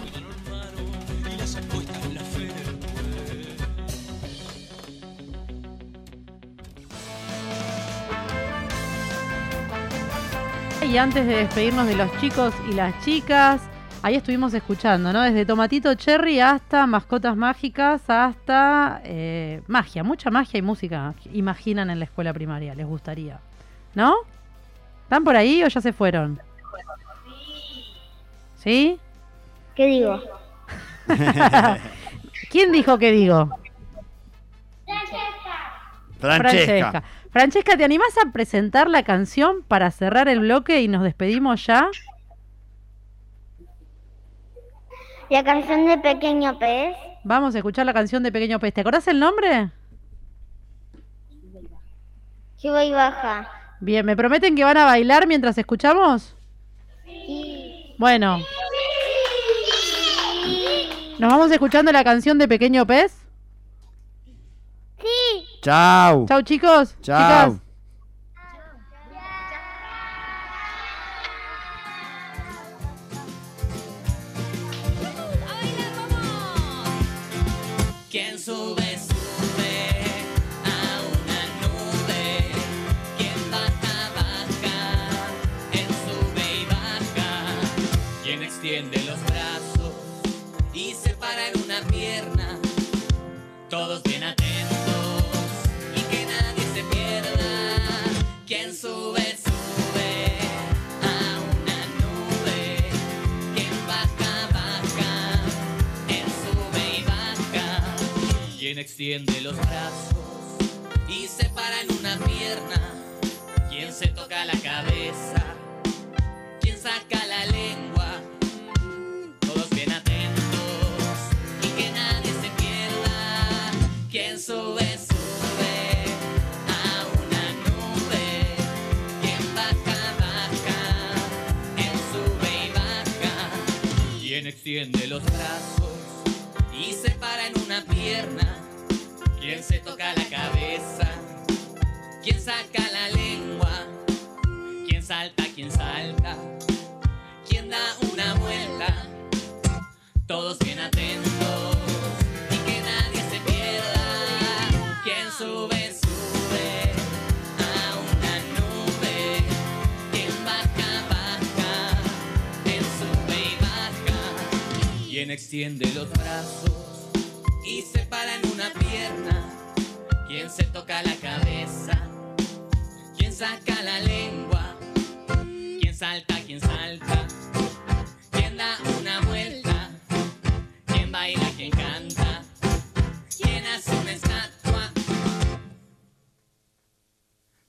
Y antes de despedirnos de los chicos y las chicas, ahí estuvimos escuchando, ¿no? Desde Tomatito Cherry hasta Mascotas Mágicas, hasta eh, magia, mucha magia y música. Imaginan en la escuela primaria, les gustaría. ¿No? ¿Están por ahí o ya se fueron? ¿Sí? ¿Qué digo? ¿Quién dijo que digo? Francesca. Francesca, ¿te animás a presentar la canción para cerrar el bloque y nos despedimos ya? La canción de Pequeño Pez. Vamos a escuchar la canción de Pequeño Pez. ¿Te acordás el nombre? Sube y baja. Bien, ¿me prometen que van a bailar mientras escuchamos? Sí. Bueno. ¿Nos vamos escuchando la canción de Pequeño Pez? Sí. Chau. Chau, chicos. Chau. Chicas. ¿Quién sube, sube a una nube? ¿Quién baja, baja? ¿Quién sube y baja? ¿Quién extiende los brazos y se para en una pierna? Todos bien atentos y que nadie se pierda. ¿Quién sube, sube a una nube? ¿Quién baja, baja? ¿Quién sube y baja? ¿Quién extiende los brazos y se para en una pierna? ¿Quién se toca la cabeza? ¿Quién saca la lengua? Todos bien atentos y que nadie se pierda. ¿Quién sube, sube a una nube? ¿Quién baja, baja? ¿Quién sube y baja? ¿Quién extiende los brazos y se para en una pierna? ¿Quién se toca la cabeza? ¿Quién saca la lengua? ¿Quién salta, quién salta? ¿Quién da una vuelta? Todos bien atentos y que nadie se pierda. ¿Quién sube, sube a una nube? ¿Quién baja, baja? ¿Quién sube y baja? ¿Quién extiende los brazos y se para en una pierna? ¿Quién se toca la cabeza? ¿Quién saca la lengua? ¿Quién salta, quién salta? ¿Quién da una vuelta? ¿Quién baila, quién canta? ¿Quién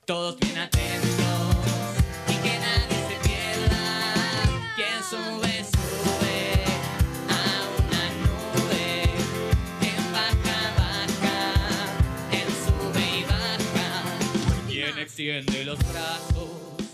Todos bien atentos y que nadie se pierda. Quien sube, sube a una nube. Quien baja, baja. Quien sube y baja. Quien extiende los brazos.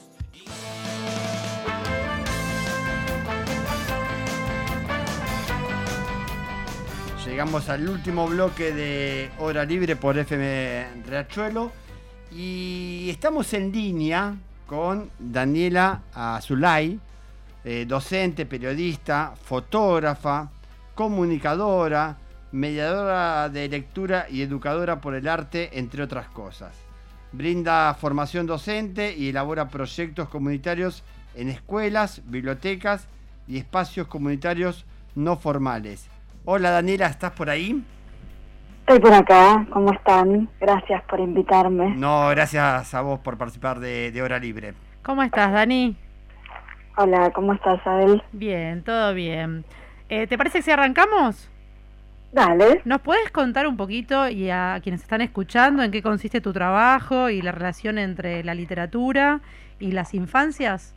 Llegamos al último bloque de Hora Libre por F M Riachuelo y estamos en línea con Daniela Azulay, eh, docente, periodista, fotógrafa, comunicadora, mediadora de lectura y educadora por el arte, entre otras cosas. Brinda formación docente y elabora proyectos comunitarios en escuelas, bibliotecas y espacios comunitarios no formales. Hola Daniela, ¿estás por ahí? Estoy por acá, ¿cómo están? Gracias por invitarme. No, gracias a vos por participar de, de Hora Libre. ¿Cómo estás, Dani? Hola, ¿cómo estás, Abel? Bien, todo bien. Eh, ¿Te parece que si arrancamos? Dale. ¿Nos puedes contar un poquito y a quienes están escuchando en qué consiste tu trabajo y la relación entre la literatura y las infancias?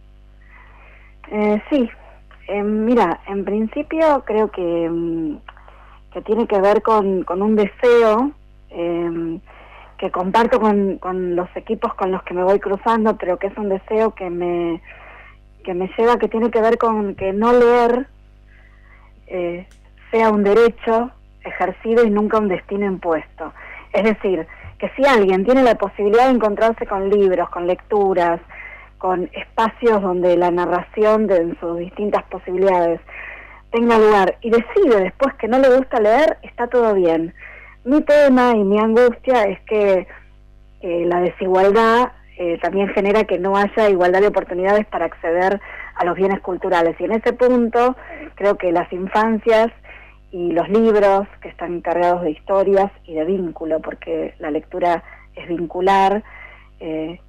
Eh, sí. Eh, mira, en principio creo que, que tiene que ver con, con un deseo eh, que comparto con, con los equipos con los que me voy cruzando, pero que es un deseo que me, que me lleva, que tiene que ver con que no leer eh, sea un derecho ejercido y nunca un destino impuesto. Es decir, que si alguien tiene la posibilidad de encontrarse con libros, con lecturas, con espacios donde la narración de en sus distintas posibilidades tenga lugar y decide después que no le gusta leer, está todo bien. Mi tema y mi angustia es que eh, la desigualdad eh, también genera que no haya igualdad de oportunidades para acceder a los bienes culturales, y en ese punto creo que las infancias y los libros que están cargados de historias y de vínculo, porque la lectura es vincular, eh,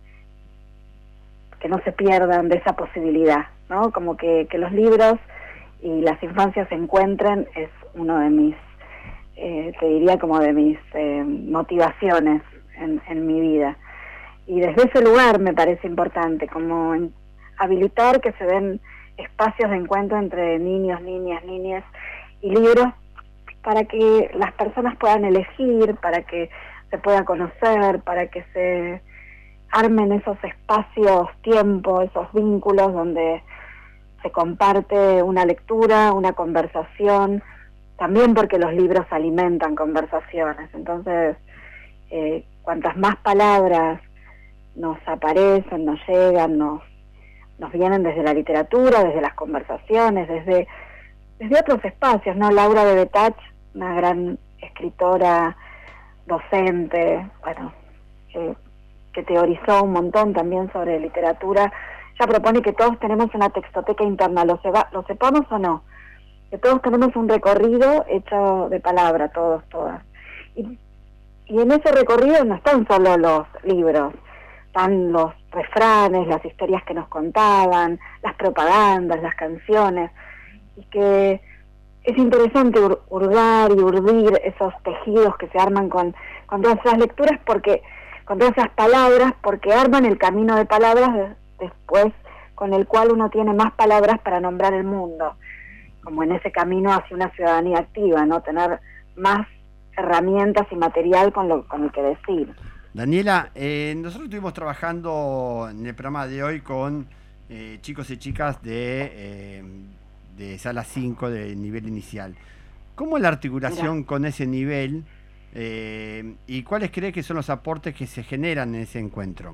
que no se pierdan de esa posibilidad, ¿no? Como que, que los libros y las infancias se encuentren es uno de mis, eh, te diría como de mis eh, motivaciones en, en mi vida. Y desde ese lugar me parece importante, como en, habilitar que se den espacios de encuentro entre niños, niñas, niñas y libros para que las personas puedan elegir, para que se pueda conocer, para que se armen esos espacios, tiempo, esos vínculos donde se comparte una lectura, una conversación, también porque los libros alimentan conversaciones. Entonces, eh, cuantas más palabras nos aparecen, nos llegan, nos, nos vienen desde la literatura, desde las conversaciones, desde, desde otros espacios, ¿no? Laura de Betach, una gran escritora, docente, bueno, eh, que teorizó un montón también sobre literatura, ya propone que todos tenemos una textoteca interna, lo, seba, lo sepamos o no, que todos tenemos un recorrido hecho de palabra, todos, todas. Y, y en ese recorrido no están solo los libros, están los refranes, las historias que nos contaban, las propagandas, las canciones, y que es interesante ur, hurgar y urdir esos tejidos que se arman con, con todas esas lecturas, porque con todas esas palabras, porque arman el camino de palabras de, después con el cual uno tiene más palabras para nombrar el mundo, como en ese camino hacia una ciudadanía activa, ¿no? Tener más herramientas y material con, lo, con el que decir. Daniela, eh, nosotros estuvimos trabajando en el programa de hoy con eh, chicos y chicas de, eh, de sala cinco del nivel inicial. ¿Cómo es la articulación Mira. con ese nivel? Eh, ¿Y cuáles cree que son los aportes que se generan en ese encuentro?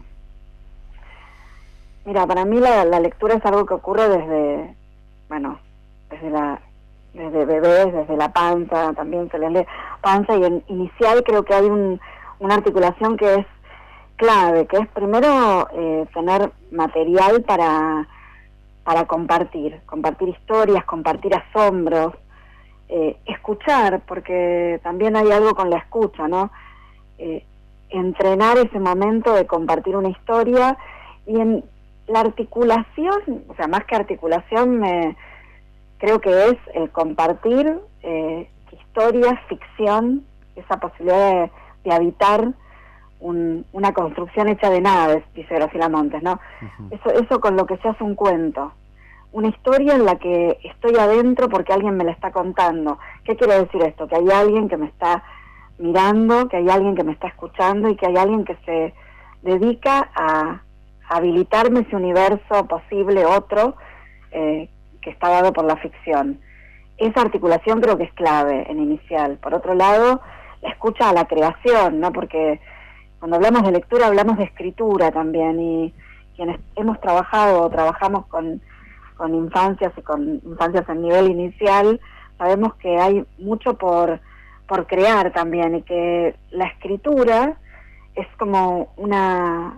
Mira, para mí la, la lectura es algo que ocurre desde, bueno, desde la desde bebés, desde la panza, también se les lee panza, y en inicial creo que hay un, una articulación que es clave, que es primero eh, tener material para, para compartir, compartir historias, compartir asombros, Eh, escuchar, porque también hay algo con la escucha, ¿no? Eh, entrenar ese momento de compartir una historia, y en la articulación, o sea, más que articulación, me, creo que es eh, compartir eh, historias, ficción, esa posibilidad de, de habitar un, una construcción hecha de nada, dice Graciela Montes, ¿no? Uh-huh. Eso, eso con lo que se hace un cuento. Una historia en la que estoy adentro porque alguien me la está contando. ¿Qué quiere decir esto? Que hay alguien que me está mirando, que hay alguien que me está escuchando y que hay alguien que se dedica a habilitarme ese universo posible, otro, eh, que está dado por la ficción. Esa articulación creo que es clave en Inicial. Por otro lado, la escucha a la creación, ¿no? Porque cuando hablamos de lectura hablamos de escritura también, y quienes hemos trabajado o trabajamos con, con infancias y con infancias en nivel inicial, sabemos que hay mucho por, por crear también, y que la escritura es como una...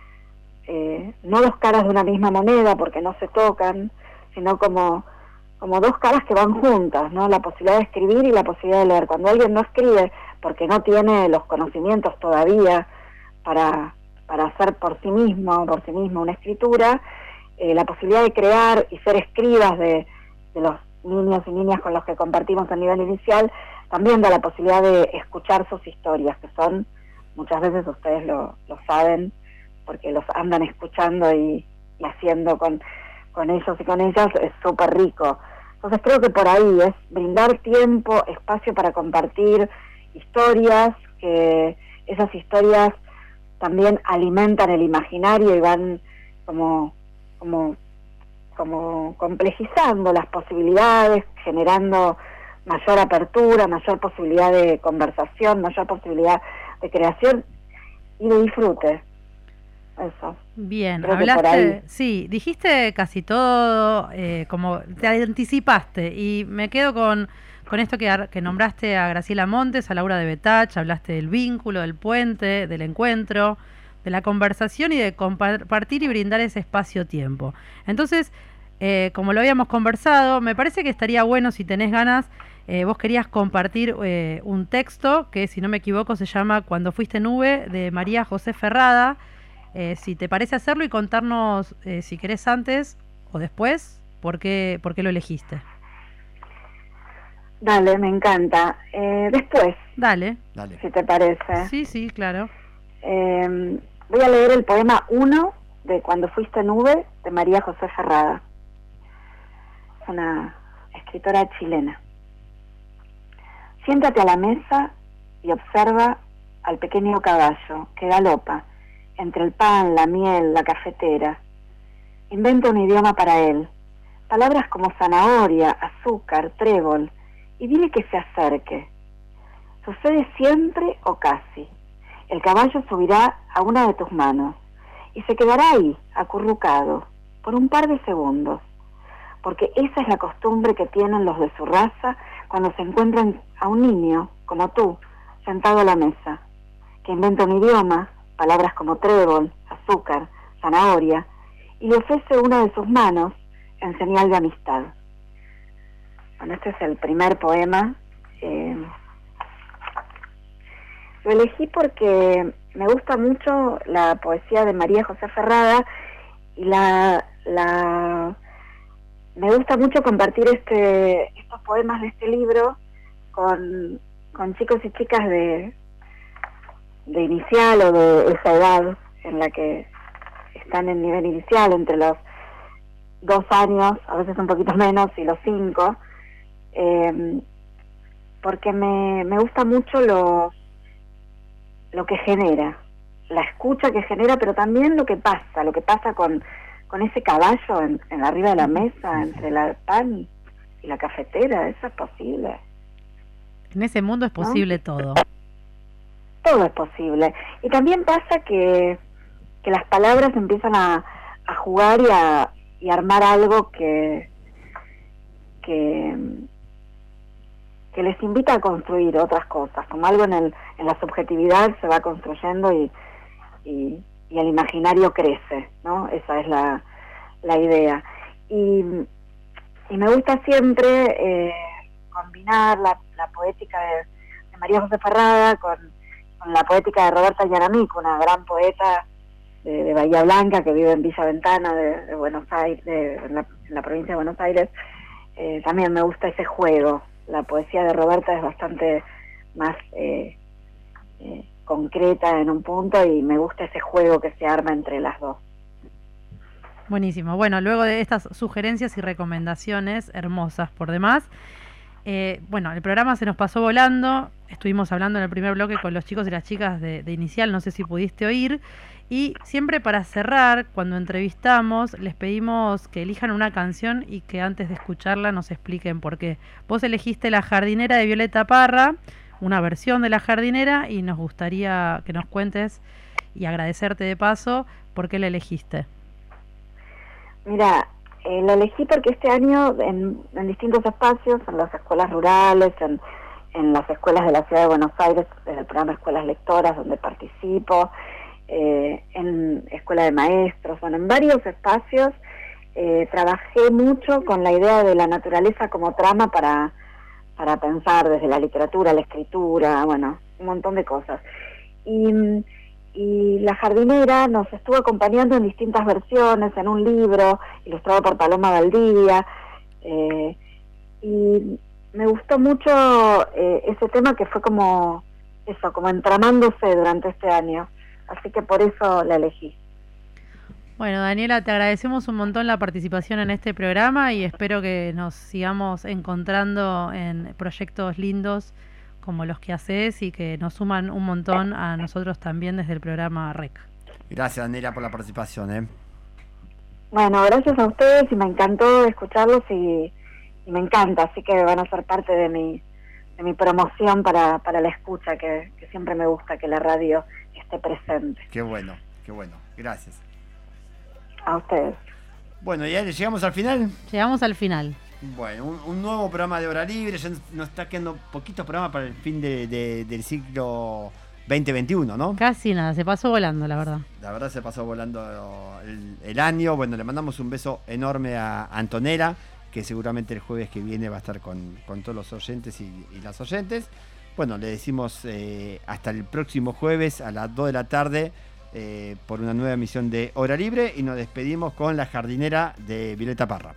Eh, no dos caras de una misma moneda porque no se tocan, sino como, como dos caras que van juntas, ¿no? La posibilidad de escribir y la posibilidad de leer. Cuando alguien no escribe porque no tiene los conocimientos todavía para, para hacer por sí mismo, por sí mismo una escritura, eh, la posibilidad de crear y ser escribas de, de los niños y niñas con los que compartimos a nivel inicial, también da la posibilidad de escuchar sus historias, que son, muchas veces ustedes lo, lo saben, porque los andan escuchando y, y haciendo con, con ellos y con ellas, es súper rico. Entonces creo que por ahí es brindar tiempo, espacio para compartir historias, que esas historias también alimentan el imaginario y van como, como, como complejizando las posibilidades, generando mayor apertura, mayor posibilidad de conversación, mayor posibilidad de creación y de disfrute. Eso. Bien, Creo hablaste, sí, dijiste casi todo, eh, como te anticipaste, y me quedo con, con esto que, que nombraste a Graciela Montes, a Laura de Betach, hablaste del vínculo, del puente, del encuentro, de la conversación y de compartir y brindar ese espacio-tiempo. Entonces, eh, como lo habíamos conversado, me parece que estaría bueno, si tenés ganas, eh, vos querías compartir eh, un texto que, si no me equivoco, se llama Cuando fuiste nube, de María José Ferrada. Eh, si te parece hacerlo y contarnos, eh, si querés antes o después, ¿por qué, por qué lo elegiste? Dale, me encanta. Eh, después. Dale. Dale. Si te parece. Sí, sí, claro. Eh, voy a leer el poema uno de Cuando fuiste nube, de María José Ferrada. Es una escritora chilena. Siéntate a la mesa y observa al pequeño caballo que galopa entre el pan, la miel, la cafetera. Inventa un idioma para él, palabras como zanahoria, azúcar, trébol, y dile que se acerque. Sucede siempre o casi. El caballo subirá a una de tus manos y se quedará ahí, acurrucado, por un par de segundos, porque esa es la costumbre que tienen los de su raza cuando se encuentran a un niño, como tú, sentado a la mesa, que inventa un idioma, palabras como trébol, azúcar, zanahoria, y le ofrece una de sus manos en señal de amistad. Bueno, este es el primer poema. Eh, lo elegí porque me gusta mucho la poesía de María José Ferrada y la, la me gusta mucho compartir este estos poemas de este libro con, con chicos y chicas de de inicial o de esa edad en la que están en nivel inicial, entre los dos años, a veces un poquito menos, y los cinco, eh, porque me, me gusta mucho lo, lo que genera, la escucha que genera, pero también lo que pasa, lo que pasa con, con ese caballo en, en arriba de la mesa, entre la pan y la cafetera. Eso es posible. En ese mundo es posible, ¿no? Todo. Todo es posible. Y también pasa que, que las palabras empiezan a, a jugar y a, y a armar algo que, que, que les invita a construir otras cosas, como algo en, el, en la subjetividad se va construyendo y, y, y el imaginario crece, ¿no? Esa es la, la idea. Y, y me gusta siempre eh, combinar la, la poética de, de María José Ferrada con con la poética de Roberta Yaramik, una gran poeta de, de Bahía Blanca que vive en Villa Ventana de, de Buenos Aires, de, en, la, en la provincia de Buenos Aires. Eh, también me gusta ese juego. La poesía de Roberta es bastante más eh, eh, concreta en un punto y me gusta ese juego que se arma entre las dos. Buenísimo. Bueno, luego de estas sugerencias y recomendaciones hermosas por demás, eh, bueno, el programa se nos pasó volando. Estuvimos hablando en el primer bloque con los chicos y las chicas de, de Inicial, no sé si pudiste oír. Y siempre para cerrar, cuando entrevistamos, les pedimos que elijan una canción y que antes de escucharla nos expliquen por qué. Vos elegiste La Jardinera de Violeta Parra, una versión de La Jardinera, y nos gustaría que nos cuentes y agradecerte de paso por qué la elegiste. Mira, eh, la elegí porque este año en, en distintos espacios, en las escuelas rurales, en, en las escuelas de la Ciudad de Buenos Aires, en el programa Escuelas Lectoras, donde participo, eh, en Escuela de Maestros, bueno, en varios espacios, eh, trabajé mucho con la idea de la naturaleza como trama para, para pensar desde la literatura, la escritura, bueno, un montón de cosas. Y... Y La Jardinera nos estuvo acompañando en distintas versiones, en un libro, ilustrado por Paloma Valdivia, eh, y me gustó mucho eh, ese tema que fue como eso, como entramándose durante este año, así que por eso la elegí. Bueno, Daniela, te agradecemos un montón la participación en este programa y espero que nos sigamos encontrando en proyectos lindos como los que haces y que nos suman un montón a nosotros también desde el programa R E C. Gracias, Daniela, por la participación. ¿eh? Bueno, gracias a ustedes y me encantó escucharlos y, y me encanta, así que van a ser parte de mi de mi promoción para, para la escucha, que, que siempre me gusta que la radio esté presente. Qué bueno, qué bueno. Gracias. A ustedes. Bueno, ¿ya llegamos al final? Llegamos al final. Bueno, un, un nuevo programa de Hora Libre, ya nos está quedando poquitos programas para el fin de, de, del ciclo veinte veintiuno, ¿no? Casi nada, se pasó volando, la verdad. La verdad se pasó volando el, el año. Bueno, le mandamos un beso enorme a Antonella, que seguramente el jueves que viene va a estar con, con todos los oyentes y, y las oyentes. Bueno, le decimos eh, hasta el próximo jueves a las dos de la tarde eh, por una nueva emisión de Hora Libre y nos despedimos con La Jardinera de Violeta Parra.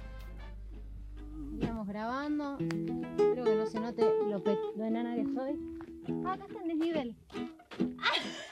Estamos grabando, espero que no se note lo, pe lo enana que soy. Ah, acá está en desnivel. ¡Ah!